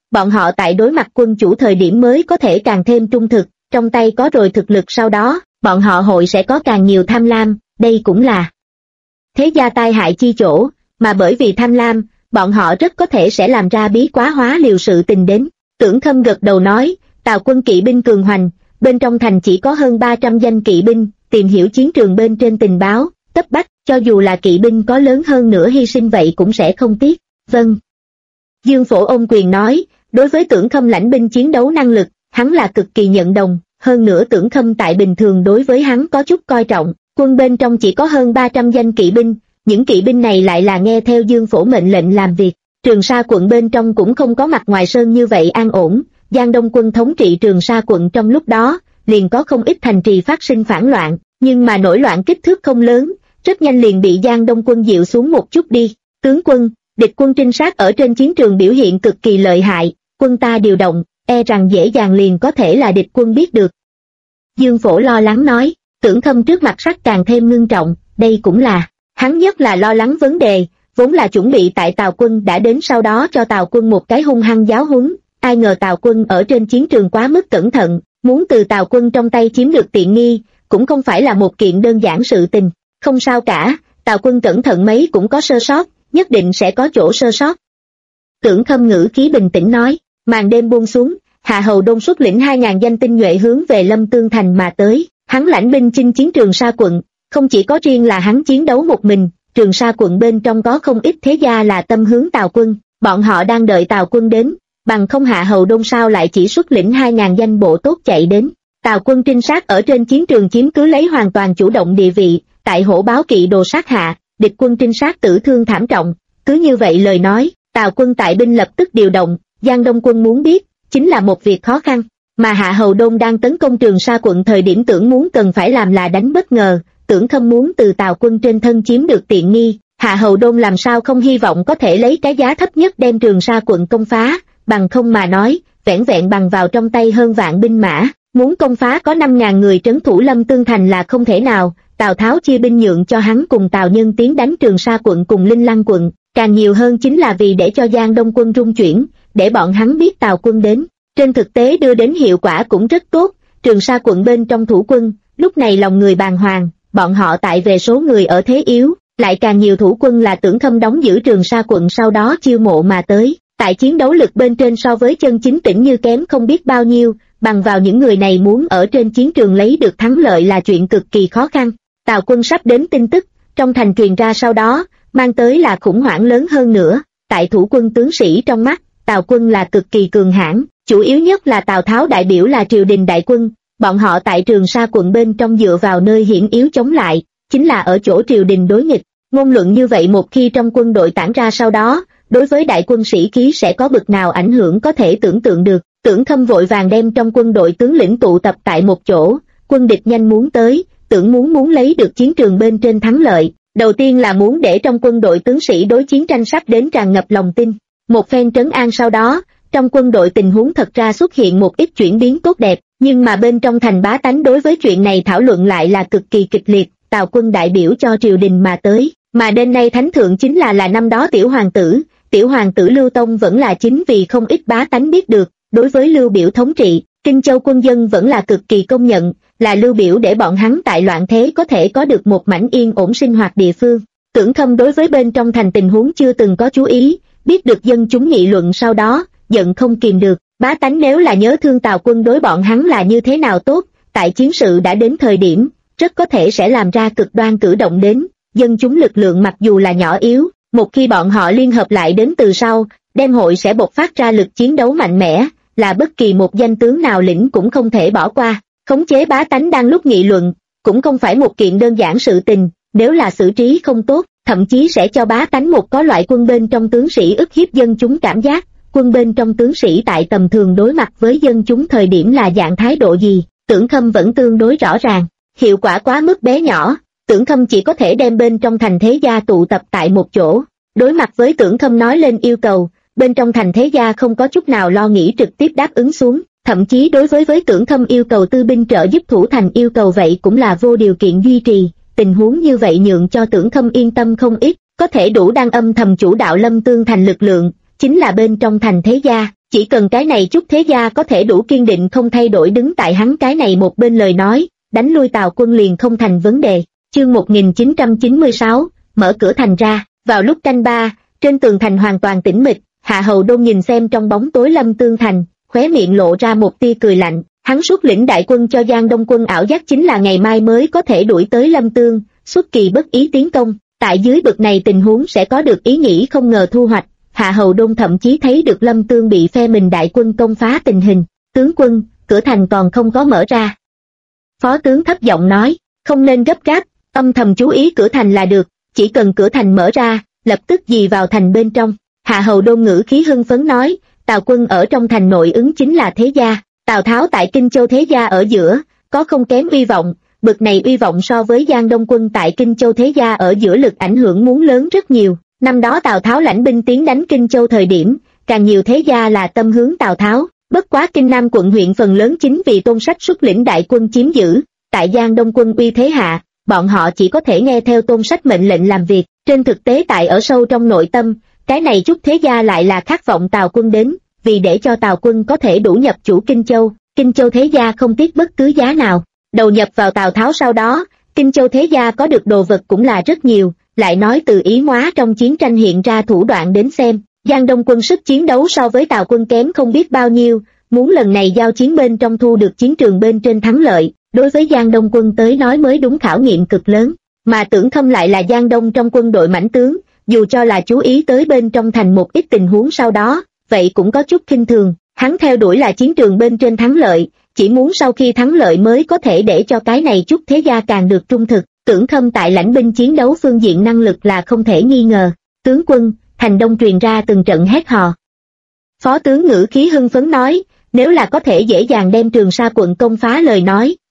bọn họ tại đối mặt quân chủ thời điểm mới có thể càng thêm trung thực, trong tay có rồi thực lực sau đó, bọn họ hội sẽ có càng nhiều tham lam, đây cũng là thế gia tai hại chi chỗ, mà bởi vì tham lam, bọn họ rất có thể sẽ làm ra bí quá hóa liều sự tình đến. Tưởng Khâm gật đầu nói, Tào quân kỵ binh cường hoành, bên trong thành chỉ có hơn 300 danh kỵ binh, tìm hiểu chiến trường bên trên tình báo, cấp bách, cho dù là kỵ binh có lớn hơn nữa hy sinh vậy cũng sẽ không tiếc. Vâng. Dương Phổ ôm quyền nói, đối với Tưởng Khâm lãnh binh chiến đấu năng lực, hắn là cực kỳ nhận đồng, hơn nữa Tưởng Khâm tại bình thường đối với hắn có chút coi trọng, quân bên trong chỉ có hơn 300 danh kỵ binh, những kỵ binh này lại là nghe theo Dương Phổ mệnh lệnh làm việc. Trường Sa quận bên trong cũng không có mặt ngoài sơn như vậy an ổn, Giang Đông quân thống trị Trường Sa quận trong lúc đó, liền có không ít thành trì phát sinh phản loạn, nhưng mà nổi loạn kích thước không lớn, rất nhanh liền bị Giang Đông quân dịu xuống một chút đi. Tướng quân, địch quân trinh sát ở trên chiến trường biểu hiện cực kỳ lợi hại, quân ta điều động, e rằng dễ dàng liền có thể là địch quân biết được. Dương Phổ lo lắng nói, Tưởng Khâm trước mặt sắc càng thêm ngưng trọng, đây cũng là, hắn nhất là lo lắng vấn đề, vốn là chuẩn bị tại Tào quân đã đến sau đó cho Tào quân một cái hung hăng giáo huấn, ai ngờ Tào quân ở trên chiến trường quá mức cẩn thận, muốn từ Tào quân trong tay chiếm được tiện nghi, cũng không phải là một kiện đơn giản sự tình, không sao cả, Tào quân cẩn thận mấy cũng có sơ sót, nhất định sẽ có chỗ sơ sót. Tưởng Khâm ngữ khí bình tĩnh nói, màn đêm buông xuống, Hạ Hầu Đông xuất lĩnh 2.000 danh tinh nhuệ hướng về Lâm Tương Thành mà tới, hắn lãnh binh chinh chiến Trường Sa quận, không chỉ có riêng là hắn chiến đấu một mình, Trường Sa quận bên trong có không ít thế gia là tâm hướng Tào quân, bọn họ đang đợi Tào quân đến, bằng không Hạ Hầu Đông sao lại chỉ xuất lĩnh 2.000 danh bộ tốt chạy đến. Tào quân trinh sát ở trên chiến trường chiếm cứ lấy hoàn toàn chủ động địa vị, tại hổ báo kỵ đồ sát hạ, địch quân trinh sát tử thương thảm trọng, cứ như vậy lời nói, Tào quân tại binh lập tức điều động, Giang Đông quân muốn biết, chính là một việc khó khăn, mà Hạ Hầu Đông đang tấn công Trường Sa quận thời điểm tưởng muốn cần phải làm là đánh bất ngờ, Tưởng Khâm muốn từ Tào quân trên thân chiếm được tiện nghi, Hạ Hầu Đông làm sao không hy vọng có thể lấy cái giá thấp nhất đem Trường Sa quận công phá, bằng không mà nói, vẻn vẹn bằng vào trong tay hơn vạn binh mã, muốn công phá có 5.000 người trấn thủ Lâm Tương Thành là không thể nào. Tào Tháo chia binh nhượng cho hắn cùng Tào Nhân tiến đánh Trường Sa quận cùng Linh Lăng quận, càng nhiều hơn chính là vì để cho Giang Đông quân rung chuyển, để bọn hắn biết Tào quân đến. Trên thực tế đưa đến hiệu quả cũng rất tốt, Trường Sa quận bên trong thủ quân, lúc này lòng người bàng hoàng, bọn họ tại về số người ở thế yếu, lại càng nhiều thủ quân là Tưởng Khâm đóng giữ Trường Sa quận sau đó chiêu mộ mà tới, tại chiến đấu lực bên trên so với chân chính tỉnh như kém không biết bao nhiêu, bằng vào những người này muốn ở trên chiến trường lấy được thắng lợi là chuyện cực kỳ khó khăn. Tào quân sắp đến tin tức, trong thành truyền ra sau đó, mang tới là khủng hoảng lớn hơn nữa, tại thủ quân tướng sĩ trong mắt, Tào quân là cực kỳ cường hãn, chủ yếu nhất là Tào Tháo đại biểu là triều đình đại quân, bọn họ tại Trường Sa quận bên trong dựa vào nơi hiểm yếu chống lại, chính là ở chỗ triều đình đối nghịch, ngôn luận như vậy một khi trong quân đội tản ra sau đó, đối với đại quân sĩ khí sẽ có bực nào ảnh hưởng có thể tưởng tượng được. Tưởng Khâm vội vàng đem trong quân đội tướng lĩnh tụ tập tại một chỗ, quân địch nhanh muốn tới, tưởng muốn lấy được chiến trường bên trên thắng lợi, đầu tiên là muốn để trong quân đội tướng sĩ đối chiến tranh sắp đến tràn ngập lòng tin. Một phen trấn an sau đó, trong quân đội tình huống thật ra xuất hiện một ít chuyển biến tốt đẹp, nhưng mà bên trong thành bá tánh đối với chuyện này thảo luận lại là cực kỳ kịch liệt. Tào quân đại biểu cho triều đình mà tới, mà đêm nay thánh thượng chính là năm đó tiểu hoàng tử Lưu Tông vẫn là chính vì không ít bá tánh biết được, đối với Lưu Biểu thống trị, Kinh Châu quân dân vẫn là cực kỳ công nhận, là Lưu Biểu để bọn hắn tại loạn thế có thể có được một mảnh yên ổn sinh hoạt địa phương. Tưởng Khâm đối với bên trong thành tình huống chưa từng có chú ý, biết được dân chúng nghị luận sau đó, giận không kìm được, bá tánh nếu là nhớ thương Tào quân đối bọn hắn là như thế nào tốt, tại chiến sự đã đến thời điểm, rất có thể sẽ làm ra cực đoan cử động đến, dân chúng lực lượng mặc dù là nhỏ yếu, một khi bọn họ liên hợp lại đến từ sau, đem hội sẽ bộc phát ra lực chiến đấu mạnh mẽ, là bất kỳ một danh tướng nào lĩnh cũng không thể bỏ qua. Khống chế bá tánh đang lúc nghị luận, cũng không phải một kiện đơn giản sự tình, nếu là xử trí không tốt, thậm chí sẽ cho bá tánh một có loại quân bên trong tướng sĩ ức hiếp dân chúng cảm giác, quân bên trong tướng sĩ tại tầm thường đối mặt với dân chúng thời điểm là dạng thái độ gì, Tưởng Khâm vẫn tương đối rõ ràng, hiệu quả quá mức bé nhỏ, Tưởng Khâm chỉ có thể đem bên trong thành thế gia tụ tập tại một chỗ, đối mặt với Tưởng Khâm nói lên yêu cầu, bên trong thành thế gia không có chút nào lo nghĩ trực tiếp đáp ứng xuống. Thậm chí đối với Tưởng Khâm yêu cầu tư binh trợ giúp thủ thành yêu cầu vậy cũng là vô điều kiện duy trì, tình huống như vậy nhượng cho Tưởng Khâm yên tâm không ít, có thể đủ đang âm thầm chủ đạo Lâm Tương thành lực lượng, chính là bên trong thành thế gia, chỉ cần cái này chút thế gia có thể đủ kiên định không thay đổi đứng tại hắn cái này một bên lời nói, đánh lui Tào quân liền không thành vấn đề. Chương 1996, mở cửa thành ra, vào lúc canh ba, trên tường thành hoàn toàn tĩnh mịch, Hạ Hầu Đôn nhìn xem trong bóng tối Lâm Tương thành, khóe miệng lộ ra một tia cười lạnh, hắn xuất lĩnh đại quân cho Giang Đông quân ảo giác chính là ngày mai mới có thể đuổi tới Lâm Tương, xuất kỳ bất ý tiến công, tại dưới bực này tình huống sẽ có được ý nghĩ không ngờ thu hoạch. Hạ Hầu Đôn thậm chí thấy được Lâm Tương bị phe mình đại quân công phá tình hình, tướng quân, cửa thành còn không có mở ra. Phó tướng thấp giọng nói, không nên gấp gáp, âm thầm chú ý cửa thành là được, chỉ cần cửa thành mở ra, lập tức dì vào thành bên trong. Hạ Hầu Đôn ngữ khí hưng phấn nói, Tào quân ở trong thành nội ứng chính là thế gia, Tào Tháo tại Kinh Châu thế gia ở giữa, có không kém uy vọng, bực này uy vọng so với Giang Đông quân tại Kinh Châu thế gia ở giữa lực ảnh hưởng muốn lớn rất nhiều. Năm đó Tào Tháo lãnh binh tiến đánh Kinh Châu thời điểm, càng nhiều thế gia là tâm hướng Tào Tháo, bất quá Kinh Nam quận huyện phần lớn chính vì Tôn Sách xuất lĩnh đại quân chiếm giữ, tại Giang Đông quân uy thế hạ, bọn họ chỉ có thể nghe theo Tôn Sách mệnh lệnh làm việc, trên thực tế tại ở sâu trong nội tâm, cái này chút thế gia lại là khát vọng Tào quân đến, vì để cho Tào quân có thể đủ nhập chủ Kinh Châu thế gia không tiếc bất cứ giá nào, đầu nhập vào Tào Tháo sau đó, Kinh Châu thế gia có được đồ vật cũng là rất nhiều. Lại nói từ Ý Móa trong chiến tranh hiện ra thủ đoạn đến xem, Giang Đông quân sức chiến đấu so với Tào quân kém không biết bao nhiêu, muốn lần này giao chiến bên trong thu được chiến trường bên trên thắng lợi, đối với Giang Đông quân tới nói mới đúng khảo nghiệm cực lớn, mà Tưởng Khâm lại là Giang Đông trong quân đội mãnh tướng, dù cho là chú ý tới bên trong thành một ít tình huống sau đó, vậy cũng có chút khinh thường, hắn theo đuổi là chiến trường bên trên thắng lợi, chỉ muốn sau khi thắng lợi mới có thể để cho cái này chút thế gia càng được trung thực. Tưởng Khâm tại lãnh binh chiến đấu phương diện năng lực là không thể nghi ngờ. Tướng quân, thành đông truyền ra từng trận hét hò. Phó tướng ngữ khí hưng phấn nói, nếu là có thể dễ dàng đem Trường Sa quận công phá lời nói,